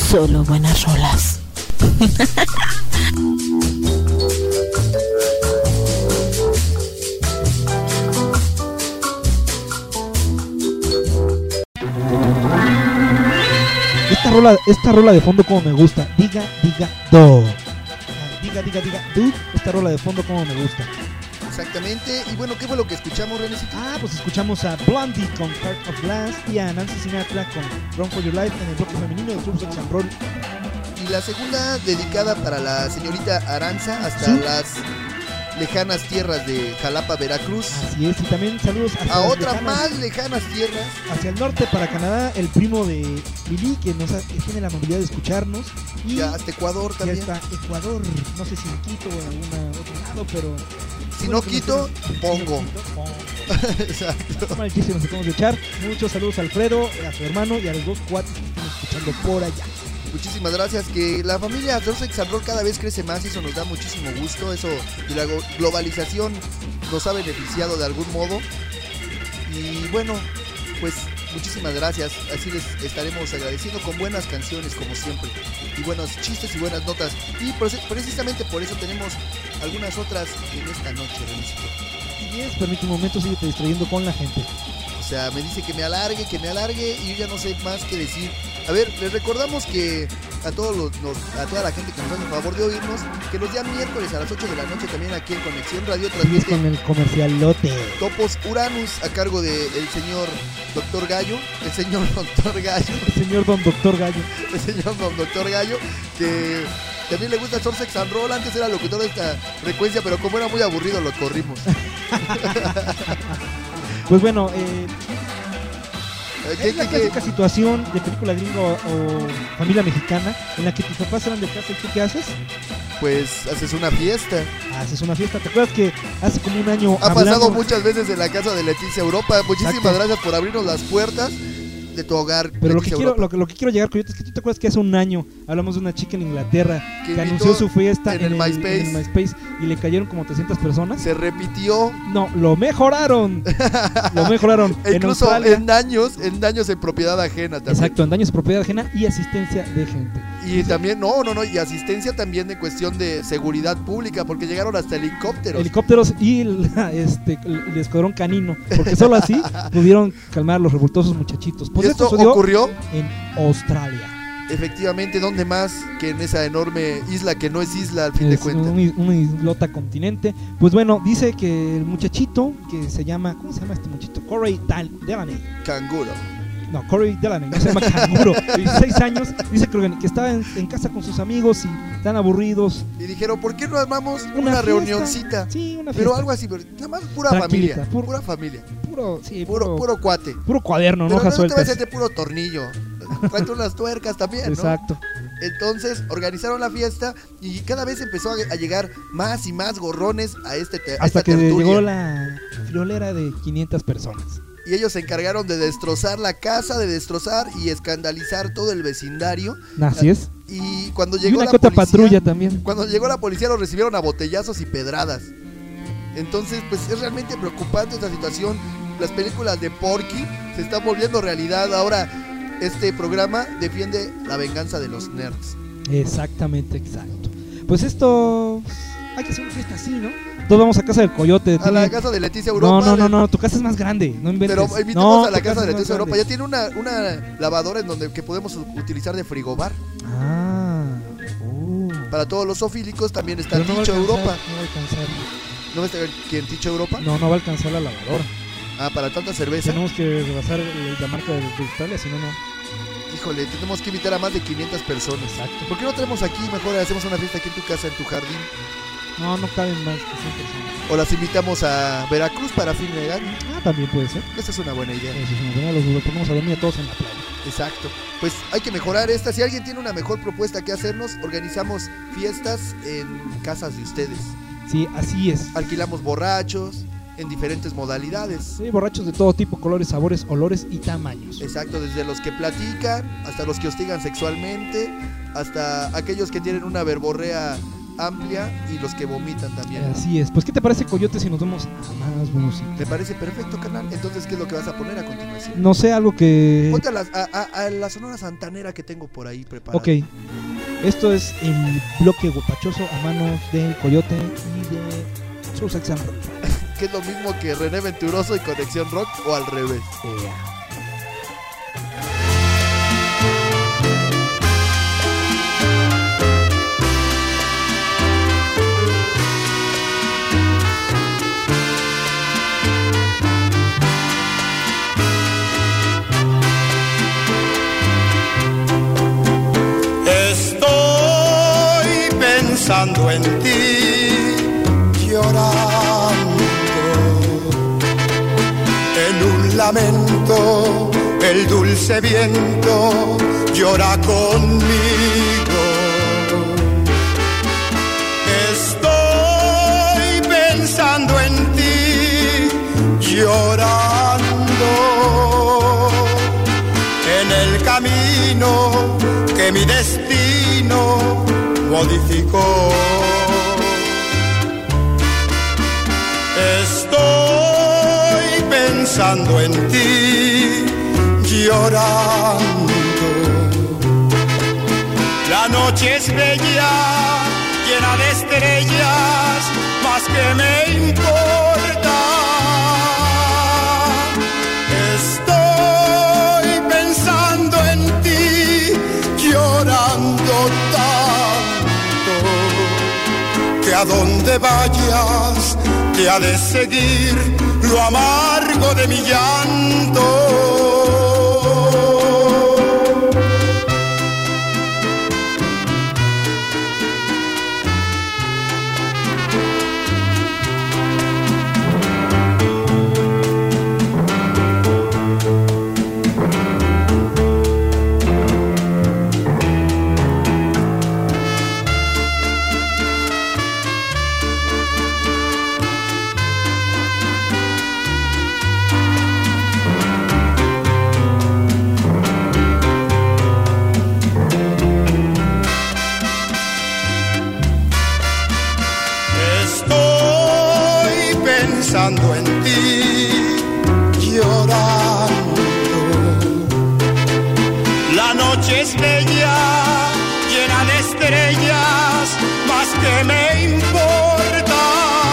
Solo buenas rolas.
Esta rola, esta rola de fondo como me gusta. Diga, diga, do. Diga, diga, diga, dude. Esta rola de fondo como me gusta.
Exactamente. Y bueno, ¿qué fue lo que escuchamos, Renecito?
Ah, pues escuchamos a Blondie con Heart of Glass y a Nancy Sinatra con Run for Your Life en el bloque femenino de Surf Sex and Roll.
Y la segunda dedicada para la señorita Aranza hasta
¿Sí?
las lejanas tierras de Jalapa, Veracruz.
Así es, y también saludos hacia
a
las
otras
lejanas-
más lejanas tierras.
hacia el norte para Canadá, el primo de Lili que nos ha- que tiene la amabilidad de escucharnos. Y
ya hasta Ecuador también.
Ya está Ecuador, no sé si en Quito o en algún otro lado, pero
Si
bueno,
no
que
quito,
nos- si no
pongo.
quito, pongo.
Exacto.
Malísimo, nos acabamos de echar. Muchos saludos a Alfredo, a su hermano y a los dos cuates que están escuchando por allá.
Muchísimas gracias, que la familia Surf Sex and Roll cada vez crece más y eso nos da muchísimo gusto. Eso de la go- globalización nos ha beneficiado de algún modo. Y bueno, pues muchísimas gracias. Así les estaremos agradeciendo con buenas canciones como siempre. Y buenos chistes y buenas notas. Y preci- precisamente por eso tenemos algunas otras en esta noche, Renisito.
Y es, permite un momento, sigue distrayendo con la gente.
O sea, me dice que me alargue, que me alargue y yo ya no sé más qué decir. A ver, les recordamos que a todos los, los- a toda la gente que nos hace el favor de oírnos, que los días miércoles a las ocho de la noche también aquí en Conexión Radio
Y es
transmite
con el comercial lote.
Topos Uranus a cargo del señor Doctor Gallo, el señor Doctor Gallo,
El señor Don Doctor Gallo.
el señor Don Doctor Gallo, que también le gusta Surf Sex and Roll. Antes era locutor de esta frecuencia, pero como era muy aburrido lo corrimos.
Pues bueno, eh,
¿Qué,
es la
qué, qué?
clásica situación de película gringa o, o familia mexicana en la que tus papás eran de casa y tú qué haces?
Pues haces una fiesta.
Haces una fiesta. ¿Te acuerdas que hace como un año
Ha
hablamos-
pasado muchas veces en la casa de Leticia Europa. Muchísimas
Exacto.
gracias por abrirnos las puertas de tu hogar.
Pero lo que,
Leticia
quiero,
Europa.
lo, que, lo que quiero llegar, Coyote, es que tú te acuerdas que hace un año hablamos de una chica en Inglaterra
Que
que,
invitó
anunció su fiesta
en el MySpace.
en el MySpace y le cayeron como trescientas personas.
Se repitió.
No, lo mejoraron. Lo mejoraron.
E
en
incluso
Australia.
en daños, en daños en propiedad ajena también.
Exacto, en daños de propiedad ajena y asistencia de gente.
Y también, no, no, no, y asistencia también de cuestión de seguridad pública, porque llegaron hasta helicópteros.
Helicópteros y la- este, el escuadrón canino, porque solo así pudieron calmar a los revoltosos muchachitos. Pues
¿Y esto
sucedió
ocurrió?
en Australia.
Efectivamente, ¿dónde más que en esa enorme isla que no es isla al fin de
Es
cuentas?
un is- una islota continente. Pues bueno, dice que el muchachito que se llama, ¿cómo se llama este muchachito? Corey Dal- Delaney.
Canguro.
No, Corey Delaney, no se llama canguro. dieciséis años, dice que, que estaba en, en casa con sus amigos y están aburridos.
Y dijeron, ¿por qué no armamos una,
Una fiesta.
reunioncita?
Sí, una
Pero
fiesta.
algo así, pero nada más pura
Tranquilita,
familia.
puro-
pura familia.
Puro, sí,
Puro,
puro,
puro cuate.
puro cuaderno,
Pero
no hojas
no te vas a
sueltas.
hacer de puro tornillo. Tráete unas tuercas también, ¿no?
Exacto.
Entonces organizaron la fiesta y cada vez empezó a, a llegar más y más gorrones a este te- a
Hasta
esta
que
tertulia.
llegó la friolera de quinientas personas.
Y ellos se encargaron de destrozar la casa, de destrozar y escandalizar todo el vecindario.
Así es.
Y cuando
Y
llegó
una
la
que otra
policía,
patrulla también.
Cuando llegó la policía los recibieron a botellazos y pedradas. Entonces, pues es realmente preocupante esta situación. Las películas de Porky se están volviendo realidad. Ahora este programa defiende la venganza de los nerds.
Exactamente, exacto. Pues esto, hay que hacer una fiesta así, ¿no? Todos vamos a casa del Coyote.
A la
tiene-
casa de Leticia
No,
Europa.
no, no,
de-
no, tu casa es más grande, no inventes.
Pero invitemos
No,
a la
tu
casa de
es más
Leticia Europa.
grande.
Ya tiene una, una lavadora en donde que podemos u- utilizar de frigobar.
Ah, uh.
Para todos los zoofílicos también está
Pero no va a
Ticho
alcanzar,
Europa.
No va a alcanzar.
¿No ves quién Ticho Europa?
No, no va a alcanzar la lavadora.
Ah, para tanta cerveza.
Tenemos que rebasar el- la marca de, de Australia, si no, no.
Híjole, tenemos que invitar a más de quinientas personas.
Exacto.
¿Por qué no traemos aquí? Mejor hacemos una fiesta aquí en tu casa, en tu jardín.
No, no caben más que cien personas.
O las invitamos a Veracruz para fin de año.
Ah, también puede ser.
Esa es una buena idea.
Eso es una buena, los, los ponemos a dormir a todos en la playa.
Exacto. Pues hay que mejorar esta. Si alguien tiene una mejor propuesta que hacernos, organizamos fiestas en casas de ustedes.
Sí, así es.
Alquilamos borrachos en diferentes modalidades.
Sí, borrachos de todo tipo, colores, sabores, olores y tamaños.
Exacto, desde los que platican hasta los que hostigan sexualmente, hasta aquellos que tienen una verborrea amplia y los que vomitan también.
Así es. Pues, ¿qué te parece, Coyote, si nos vemos a más música?
Me parece perfecto, carnal. Entonces, ¿qué es lo que vas a poner a continuación?
No sé, algo que...
Ponte a la, a, a, a la sonora santanera que tengo por ahí preparada.
Ok. Esto es el bloque guapachoso a manos del Coyote y de Soul Sex and Roll.
Que es lo mismo que René Venturoso y Conexión Rock, o al revés.
Yeah.
Pensando en ti, llorando, en un lamento, el dulce viento llora conmigo. Estoy pensando en ti, llorando, en el camino que mi destino modificó. Estoy pensando en ti, llorando. La noche es bella, llena de estrellas, más que me importa. Estoy pensando en ti, llorando tanto, que a donde vayas te ha de seguir lo amargo de mi llanto. Pensando en ti, llorando. La noche es bella, llena de estrellas, más que me importa.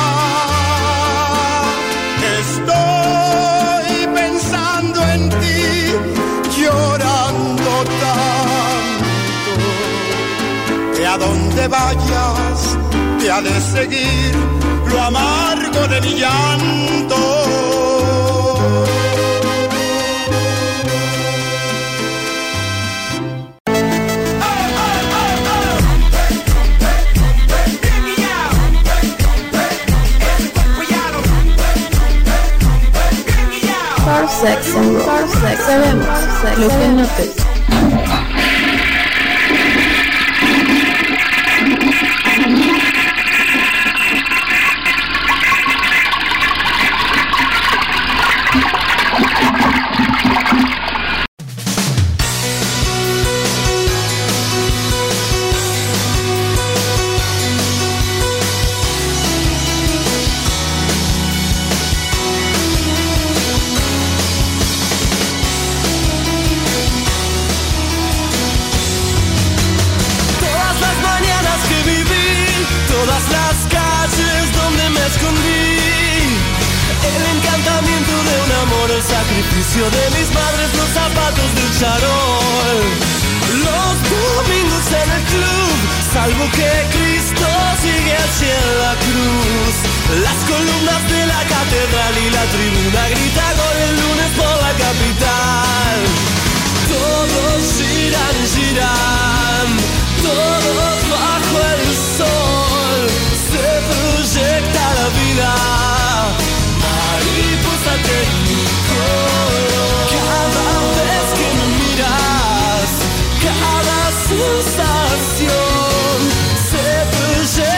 Estoy pensando en ti, llorando tanto, que a donde vayas te ha de seguir lo amargo de mi llanto.
Soul Sex and Roll. Soul Sex. Sabemos lo que no te...
De mis madres, los zapatos del charol, los domingos en el club, salvo que Cristo sigue hacia la cruz. Las columnas de la catedral y la tribuna grita gol el lunes por la capital. Todos giran, giran, todos bajo el sol, se proyecta la vida, mariposa técnico. Cada vez que me miras, cada sensación se proyecta.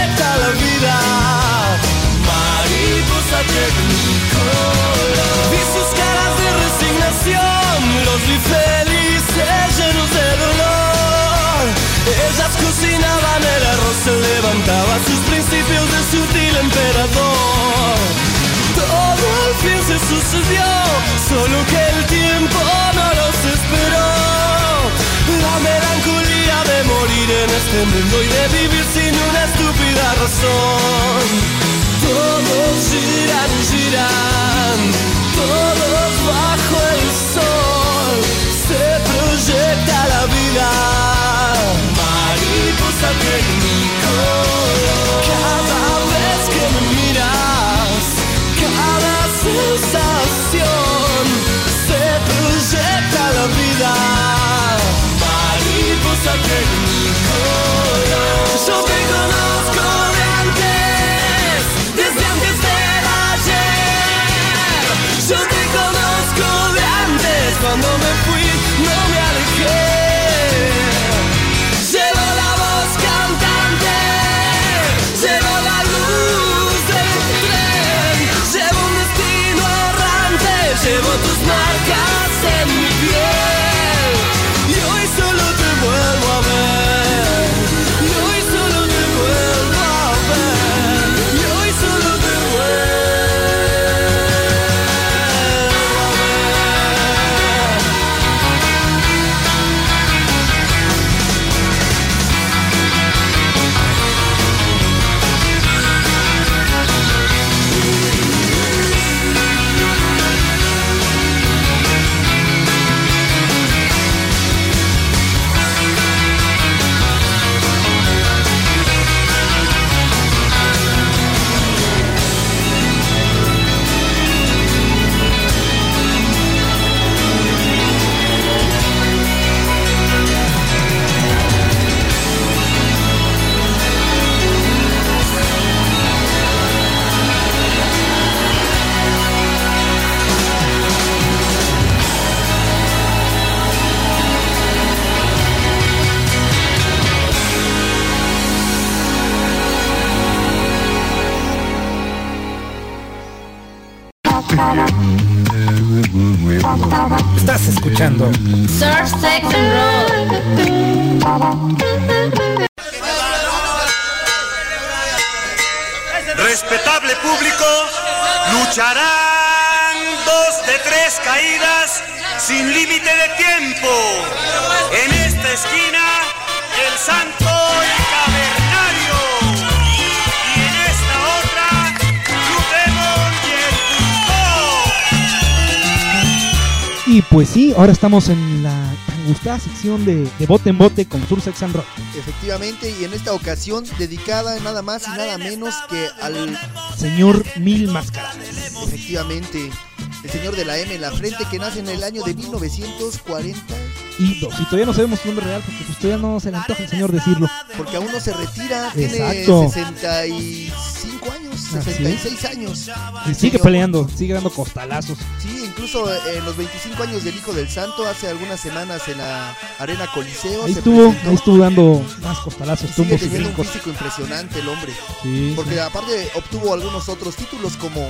principios del sutil emperador. Todo al fin se sucedió, solo que el tiempo no los esperó. La melancolía de morir en este mundo y de vivir sin una estúpida razón. Todos giran, giran, todos bajo el sol. Se proyecta la vida, mariposa tecnicolor. Cada vez que me miras, cada sensación, se proyecta la vida, mariposa tecnicolor. Yo te conozco de antes, desde antes del ayer. Yo te conozco de antes, cuando me fui no me alejé. Llevo la voz cantante, llevo la luz del tren, llevo un destino errante, llevo tus marcas en mi piel. Y hoy solo te vuelvo a ver, y hoy solo te vuelvo a ver, y hoy solo te vuelvo a
Estás escuchando
Surf, Sex and Roll.
Respetable público, lucharán dos de tres caídas sin límite de tiempo. En esta esquina, el Santo y Cavernario. Y en esta otra, Blue Demon y el Pulpo.
Y pues sí, ahora estamos en la tan gustada sección de, de bote en bote con Surf, Sex and Rock.
Efectivamente, y en esta ocasión dedicada nada más y nada menos que al
señor Mil Máscaras.
Efectivamente, el señor de la M en la frente, que nace en el año de mil novecientos cuarenta
y dos. Y todavía no sabemos su nombre real porque pues todavía no se le antoja al señor decirlo.
Porque aún no se retira,
Exacto.
Tiene sesenta y cinco años, sesenta y seis años.
Y sigue señor. Peleando, sigue dando costalazos.
Sí, incluso en los veinticinco años del Hijo del Santo, hace algunas semanas en la Arena Coliseo.
Ahí
se
estuvo,
presentó.
ahí estuvo dando más costalazos,
Sigue
tumbos y
teniendo
brincos.
un físico impresionante el hombre.
Sí,
porque
sí.
aparte obtuvo algunos otros títulos como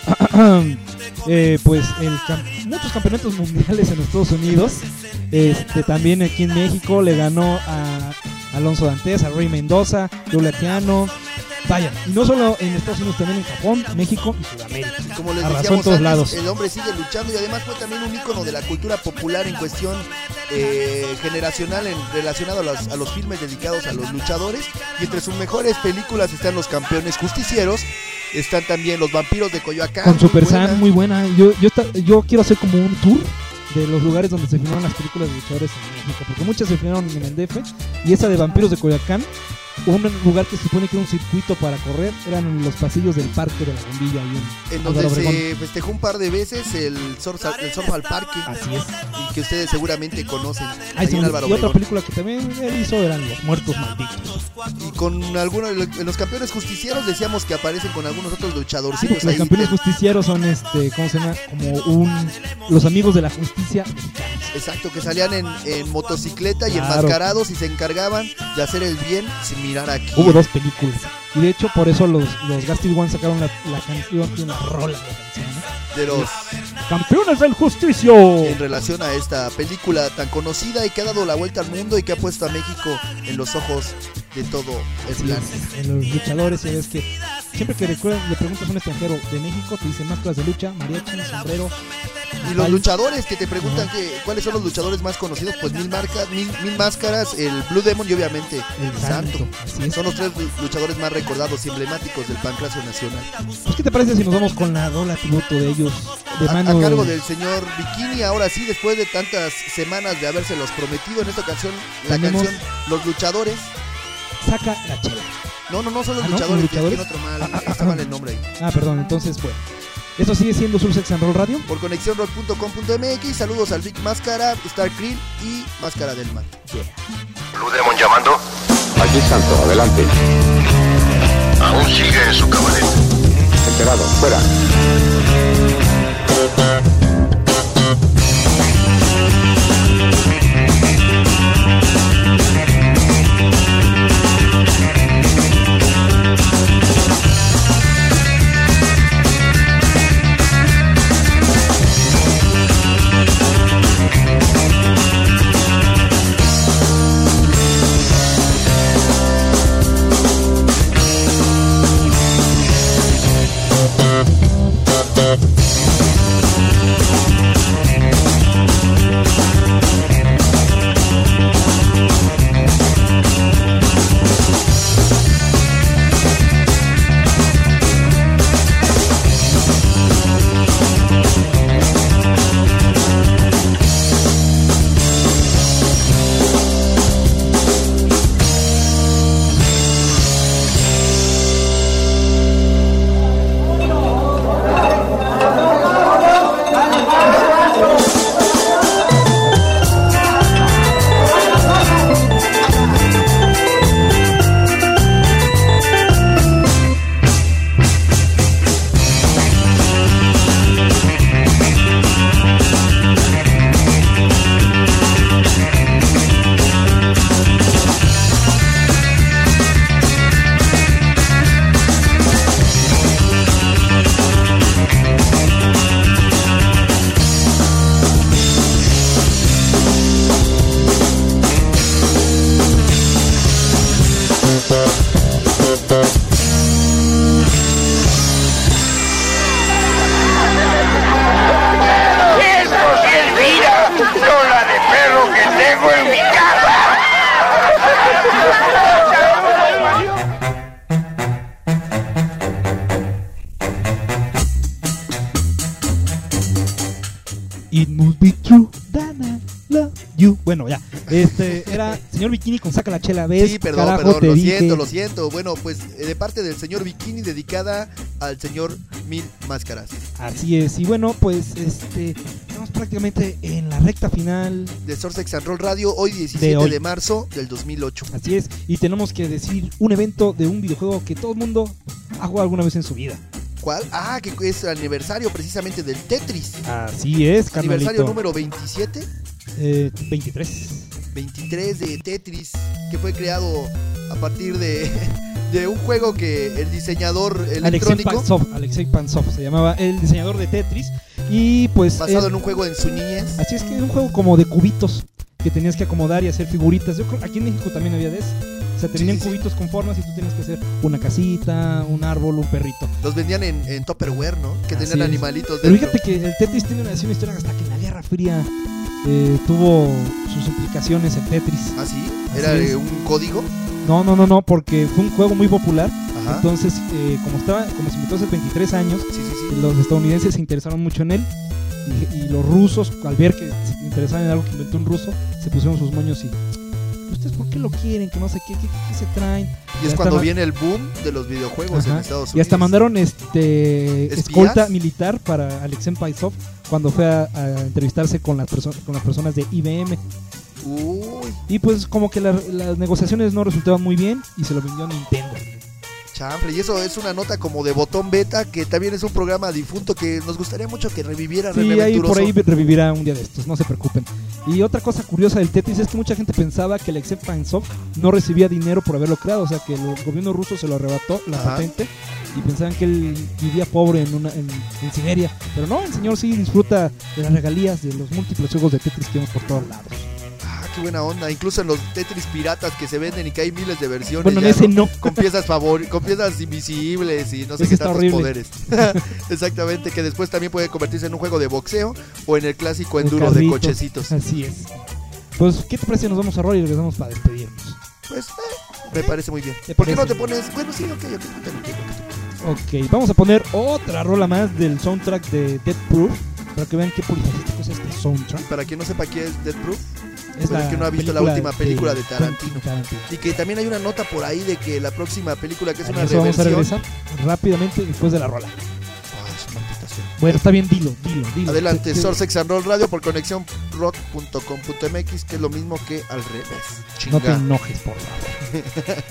eh, pues el cam- muchos campeonatos mundiales en Estados Unidos. Este también aquí en México le ganó a Alonso Dantes, a Rey Mendoza, Joe Latiano. Vaya, y no solo en Estados Unidos, también en Japón, México y Sudamérica.
Y como les
Arrasó
decíamos
en todos
antes,
lados.
el hombre sigue luchando y además fue también un ícono de la cultura popular en cuestión eh, generacional en, relacionado a los, a los filmes dedicados a los luchadores. Y entre sus mejores películas están Los Campeones Justicieros, están también Los Vampiros de Coyoacán.
Con Super
muy buena.
San, muy buena. Yo, yo, ta- yo quiero hacer como un tour de los lugares donde se filmaron las películas de luchadores en México, porque muchas se filmaron en el D F, y esa de Vampiros de Coyoacán, un lugar que se supone que era un circuito para correr, eran en los pasillos del Parque de la Bombilla ahí en,
En donde
Álvaro
se
Obregón.
festejó un par de veces el surf, el surf al parque.
Así es.
Y que ustedes seguramente conocen.
Ahí
ahí
se
en
me-
Álvaro
y otra
Obregón.
película que también él hizo eran Los Muertos Malditos.
Y con algunos, en los campeones justicieros decíamos que aparecen con algunos otros
Sí,
luchadorcitos
porque los
ahí.
campeones justicieros son este, ¿cómo se llama? Como un los amigos de la justicia mexicanos.
Exacto, que salían en, en motocicleta y
Claro.
enmascarados y se encargaban de hacer el bien sin mirar aquí.
Hubo dos películas. Y de hecho por eso los, los Gastic One sacaron la, la canción, la rola de la canción, ¿no?
De los
Campeones del Justicio.
en relación a esta película tan conocida y que ha dado la vuelta al mundo y que ha puesto a México en los ojos de todo el plan.
En los luchadores, ya ves que siempre que recuerdan, le preguntas a un extranjero de México, te dicen máscaras de lucha, mariachi, sombrero.
Y los luchadores que te preguntan que, cuáles son los luchadores más conocidos, pues mil marcas, mil, mil máscaras, el Blue Demon y obviamente el, el Santo. Santo. Son los tres luchadores más recordados y emblemáticos del Pancracio Nacional.
Pues, ¿qué te parece si nos vamos con la dola tributo de ellos? De
a,
mano
a cargo del señor Bikini, ahora sí, después de tantas semanas de habérselos prometido, en esta ocasión, la
Tenemos...
canción Los Luchadores.
Saca la chela.
No, no, no son los
¿Ah,
luchadores,
no? ¿Los luchadores?
que tiene otro mal,
ah, ah,
está
ah,
mal el nombre ahí.
Ah, perdón, entonces, bueno. Esto sigue siendo Surfsex and Roll Radio.
Por conexión rock punto com punto m x, saludos al Vic Máscara, Star Krill y Máscara del Mal.
Yeah.
Blue Demon llamando.
Aquí Santo, adelante.
Aún sigue en su cabaret.
Enterado, fuera.
Bueno, ya. Este era señor Bikini con Saca la Chela. ¿Ves?
Sí, perdón,
Carajo,
perdón,
te
lo
dije.
siento, lo siento. Bueno, pues eh, de parte del señor Bikini, dedicada al señor Mil Máscaras.
Así es, y bueno, pues este estamos prácticamente en la recta final
de Surfsex and Roll Radio, hoy diecisiete de, hoy. de marzo del dos mil ocho.
Así es, y tenemos que decir un evento de un videojuego que todo el mundo ha jugado alguna vez en su vida.
¿Cuál? Ah, que es el aniversario precisamente del Tetris.
Así es, carnalito.
Aniversario número veintisiete.
Eh, veintitrés.
veintitrés de Tetris, que fue creado a partir de, de un juego que el diseñador electrónico...
Alexei Pansov, Alexei Pansov se llamaba el diseñador de Tetris. Y pues...
Basado
él,
en un juego en su niñez.
Así es, que era un juego como de cubitos que tenías que acomodar y hacer figuritas. Yo creo aquí en México también había de eso. O sea, tenían sí, sí, cubitos sí. con formas y tú tenías que hacer una casita, un árbol, un perrito.
Los vendían en, en Tupperware, ¿no? Que
Así
tenían
es.
animalitos
Pero
dentro.
fíjate que el Tetris tiene una, una historia hasta que en la Guerra Fría eh, tuvo sus implicaciones en Tetris.
¿Ah, sí? ¿Era
Así es.
un código?
No, no, no, no, porque fue un juego muy popular.
Ajá.
Entonces, eh, como estaba, como se inventó hace veintitrés años,
sí, sí, sí.
los estadounidenses se interesaron mucho en él. Y, y los rusos, al ver que se interesaban en algo que inventó un ruso, se pusieron sus moños y... ¿Ustedes por qué lo quieren? Que no sé qué, qué, qué se traen.
Y es cuando viene el boom de los videojuegos. Ajá. En Estados Unidos.
Y hasta mandaron este escolta militar para Alexei Pansov cuando fue a, a entrevistarse con las, perso- con las personas de I B M.
Uy.
Y pues como que la, las negociaciones no resultaban muy bien y se lo vendió Nintendo.
Chample, y eso es una nota como de Botón Beta, que también es un programa difunto que nos gustaría mucho que reviviera.
Sí, ahí por ahí revivirá un día de estos, no se preocupen. Y otra cosa curiosa del Tetris es que mucha gente pensaba que Alexei Pansov no recibía dinero por haberlo creado, o sea que el gobierno ruso se lo arrebató la Ajá. patente y pensaban que él vivía pobre en, una, en, en Siberia. Pero no, el señor sí disfruta de las regalías de los múltiples juegos de Tetris que vemos por todos lados.
Ah, qué buena onda. Incluso en los Tetris piratas que se venden y que hay miles de versiones.
Bueno, en
ya,
ese no.
Con piezas favor, con piezas invisibles y no sé
Ese
qué
está
tantos
horrible.
poderes. Exactamente, que después también puede convertirse en un juego de boxeo o en el clásico
El
enduro de
carrito.
cochecitos.
Así es. Pues, ¿qué te parece? Nos vamos a rol y regresamos para despedirnos.
Pues, eh, me parece muy bien.
¿Te
¿Por qué no
parece?
te pones? Bueno, sí, ok, ok, yo también quiero que tú-
Ok, vamos a poner otra rola más del soundtrack de Death Proof. Para que vean qué polifacético es este soundtrack.
Para quien no sepa qué es Death Proof,
Es
pero
la
es que no ha visto la
película
última película de,
de
Tarantino.
Quentin Tarantino.
Y que también hay una nota por ahí de que la próxima película, que es
A
una
eso vamos a
reversión.
regresar rápidamente después de la rola.
Ay, su maldita sea.
Bueno, está bien, dilo, dilo, dilo.
Adelante,
Te- te-
Source Sex and Roll Radio por conexión rock punto com punto m x, que es lo mismo que al revés.
No te
Chinga.
enojes, por favor.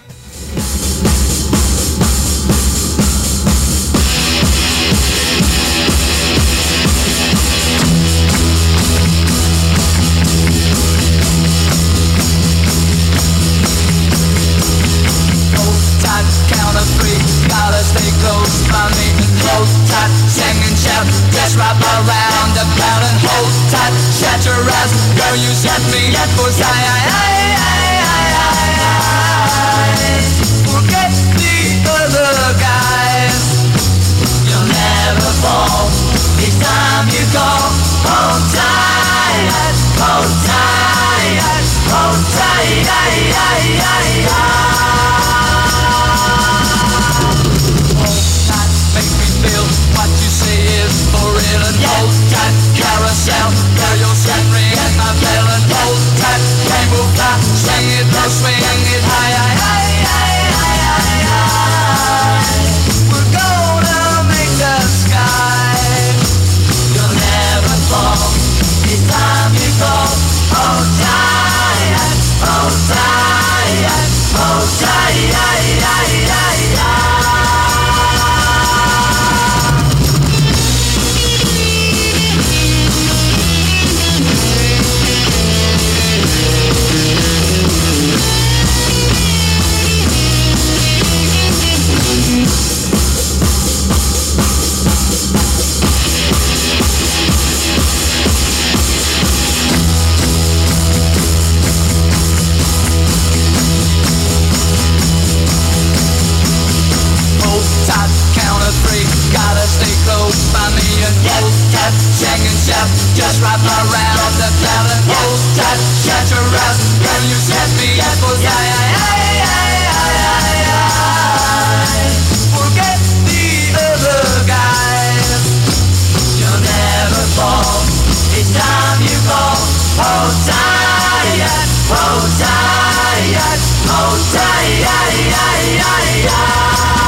Tight, counter three, gotta stay close by me. Hold tight, sing and shout, just wrap around the crowd and hold tight, shut your eyes, girl, you set me up for I, I, I, I, I, I. Forget the other guys, you'll never fall. Each time you go, hold tight, hold tight, hold tight, I, I, I, I. Feel what you say is for real and hold tight, carousel, girl, you'll set ring at my bell and hold tight, rainbow fly, swing it low, swing it high, high, high, high, high, high. We're gonna make the sky, you'll never fall, each time you go, hold tight, hold tight, hold tight, high, high, high, high. Hold tight, count of three, gotta stay close by me and hold tight, sing and shout, just wrap around the cloud and hold tight, shut your eyes, girl, you set me up for I, I, I, I, I, I. Forget the other guys, you'll never fall, each time you fall, hold tight, hold tight, hold tight, I, I, I, I.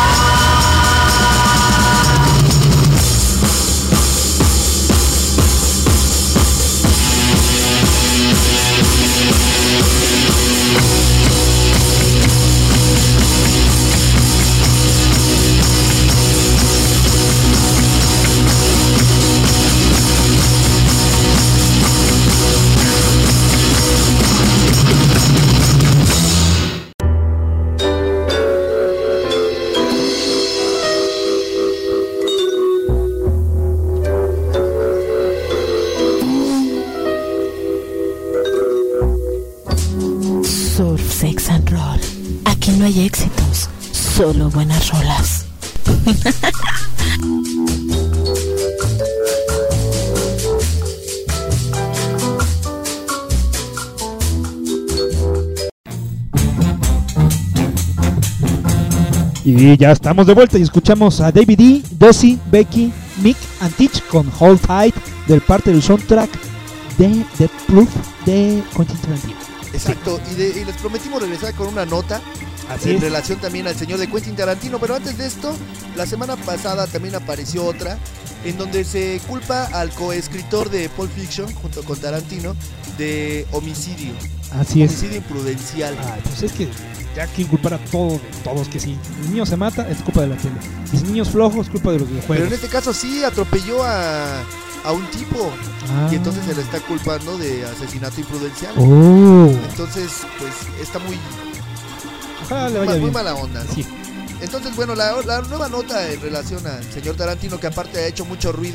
Surf, Sex and Roll. Aquí no hay éxitos, solo buenas rolas.
Y ya estamos de vuelta y escuchamos a David E., Desi, Becky, Mick and Teach con Hold Tight del parte del soundtrack de The Proof de Quentin Tarantino.
Exacto, y, de- y les prometimos regresar con una nota
Así
en
es.
relación también al señor de Quentin Tarantino, pero antes de esto, la semana pasada también apareció otra en donde se culpa al coescritor de Pulp Fiction junto con Tarantino de homicidio.
Así es.
Homicidio imprudencial.
Ay, pues es que ya que inculpar a todo de todos, que si el niño se mata es culpa de la tele, y si el niño es flojo es culpa de los
Pero
videojuegos.
en este caso sí atropelló a, a un tipo
Ah.
y entonces se le está culpando de asesinato imprudencial.
Oh.
Entonces, pues está muy,
Ojalá le vaya
muy
bien.
mala onda, ¿no?
Sí.
Entonces, bueno, la, la nueva nota en relación al señor Tarantino, que aparte ha hecho mucho ruido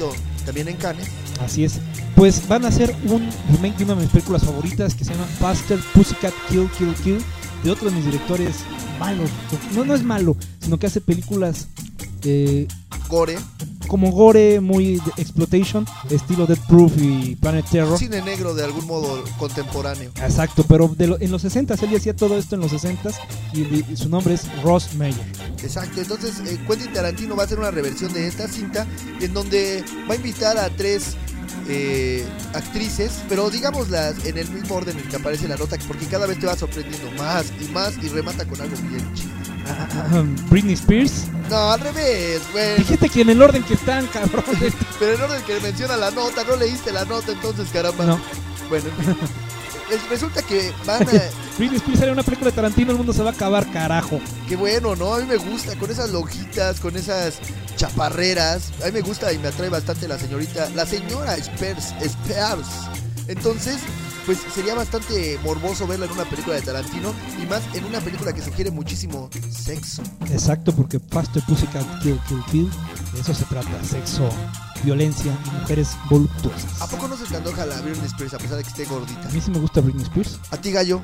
también en Cannes.
Así es. Pues van a hacer un remake de una de mis películas favoritas que se llama Faster, Pussycat, Kill, Kill, Kill, de otro de mis directores malos. No, no es malo, sino que hace películas eh,
gore,
como gore, muy de exploitation, estilo Death Proof y Planet Terror.
Cine negro de algún modo contemporáneo.
Exacto, pero de lo, en los sesentas, él hacía todo esto en los sesentas y, y su nombre es Ross Meyer.
Exacto, entonces eh, Quentin Tarantino va a hacer una reversión de esta cinta en donde va a invitar a tres eh, actrices, pero digámoslas en el mismo orden en el que aparece la nota, porque cada vez te va sorprendiendo más y más y remata con algo bien chido.
Britney Spears.
No, al revés, güey.
Dijiste que en el orden que están, cabrón.
Pero en el orden que menciona la nota, no leíste la nota, entonces, caramba.
No.
Bueno, resulta que van a...
Britney Spears sale una película de Tarantino, el mundo se va a acabar, carajo.
Qué bueno, ¿no? A mí me gusta, con esas lonjitas, con esas chaparreras. A mí me gusta y me atrae bastante la señorita, la señora Spears, Spears. Entonces, pues sería bastante morboso verla en una película de Tarantino y más en una película que se quiere muchísimo sexo.
Exacto, porque Faster, Pussycat, Kill, Kill, Kill, de eso se trata, sexo, violencia y mujeres voluptuosas.
¿A poco no se te antoja la Britney Spears a pesar de que esté gordita?
A mí sí me gusta Britney Spears.
¿A ti, Gallo?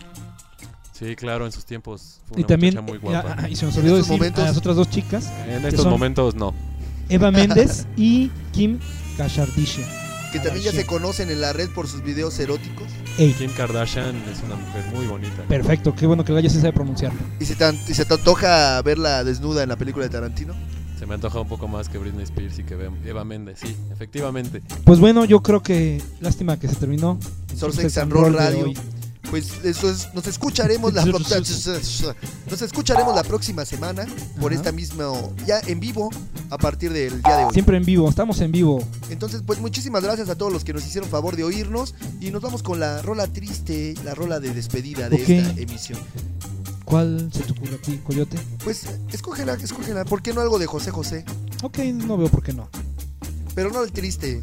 Sí, claro, en sus tiempos fue
y
una
también,
muchacha muy guapa.
Ah, y se nos olvidó decir momentos, a las otras dos chicas.
En estos momentos no.
Eva Méndez y Kim Kardashian.
Que también ya se conocen en la red por sus videos eróticos.
Ey. Kim Kardashian es una mujer muy bonita.
Perfecto, qué bueno que el Gallo sí sabe pronunciarlo.
¿Y se, te, ¿Y se te antoja verla desnuda en la película de Tarantino?
Se me antoja un poco más que Britney Spears y que Eva Méndez, sí, efectivamente.
Pues bueno, yo creo que lástima que se terminó.
Surf Sex and Roll Radio. Pues eso es, nos escucharemos la nos escucharemos la próxima semana por Ajá. esta misma ya en vivo a partir del día de hoy.
Siempre en vivo, estamos en vivo.
Entonces, pues muchísimas gracias a todos los que nos hicieron favor de oírnos y nos vamos con la rola triste, la rola de despedida de okay. esta emisión.
¿Cuál se te ocurre a ti, Coyote?
Pues escógela, escógela. ¿Por qué no algo de José José?
Ok, no veo por qué no.
Pero no el triste.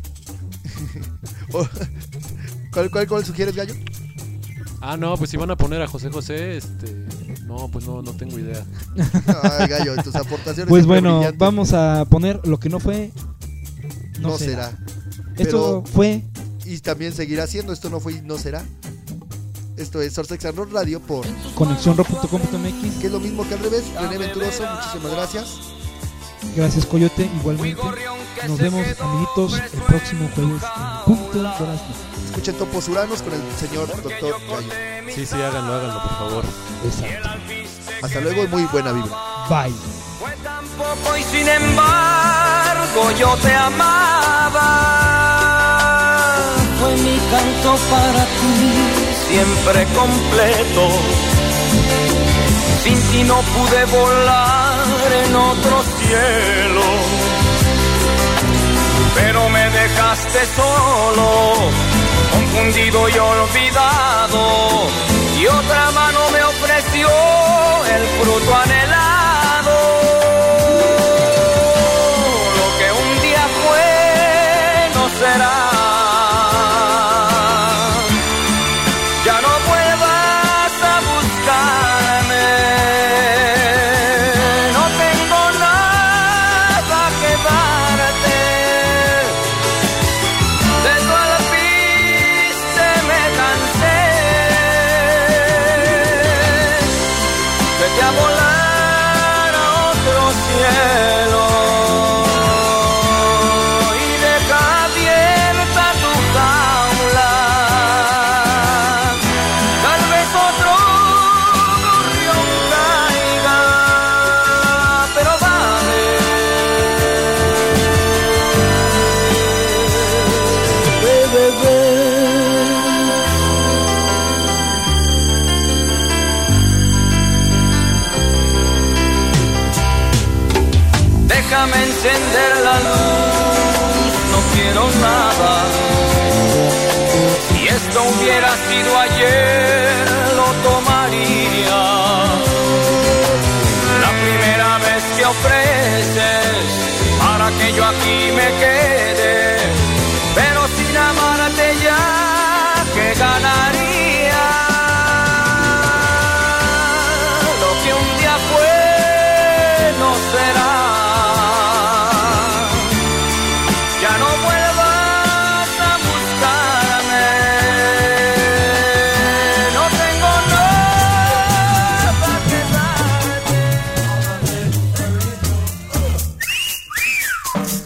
¿Cuál, cuál, cuál sugieres, Gallo?
Ah, no, pues si van a poner a José José, este... No, pues no, no tengo idea.
Ay, Gallo, tus aportaciones.
Pues bueno, brillantes. Vamos a poner lo que no fue...
No, no será. será.
Esto
Pero,
fue...
Y también seguirá siendo, esto no fue y no será. Esto es Surf Sex and Roll Radio por
conexión rock punto com punto m x.
Que es lo mismo que al revés. René Venturoso, muchísimas gracias.
Gracias, Coyote, igualmente. Nos vemos, amiguitos, el próximo jueves en punto de las nueve.
Escuchen Topos Uranos con el señor doctor Gallo.
Sí, sí, háganlo, háganlo, por favor.
Exacto.
Hasta luego y muy buena vibra.
Bye.
Fue tan poco y sin embargo yo te amaba. Fue mi canto para ti, siempre completo. Sin ti no pude volar en otro cielo. Pero me dejaste solo, confundido y olvidado, y otra mano me ofreció el fruto anhelado. Lo que un día fue no será. Ya no vuelvas a buscarme, no tengo nada que darte. A volar a otro cielo y deja abierta tu jaula. Tal vez otro gorrión caiga, pero vale. Bebé. Déjame encender la luz, no quiero nada. Si esto hubiera sido ayer, lo tomaría. La primera vez que ofreces para que yo aquí me quede, pero sin amarte ya, ¿qué ganaría? Lo que un día fue no será. Ya no vuelvo. Thank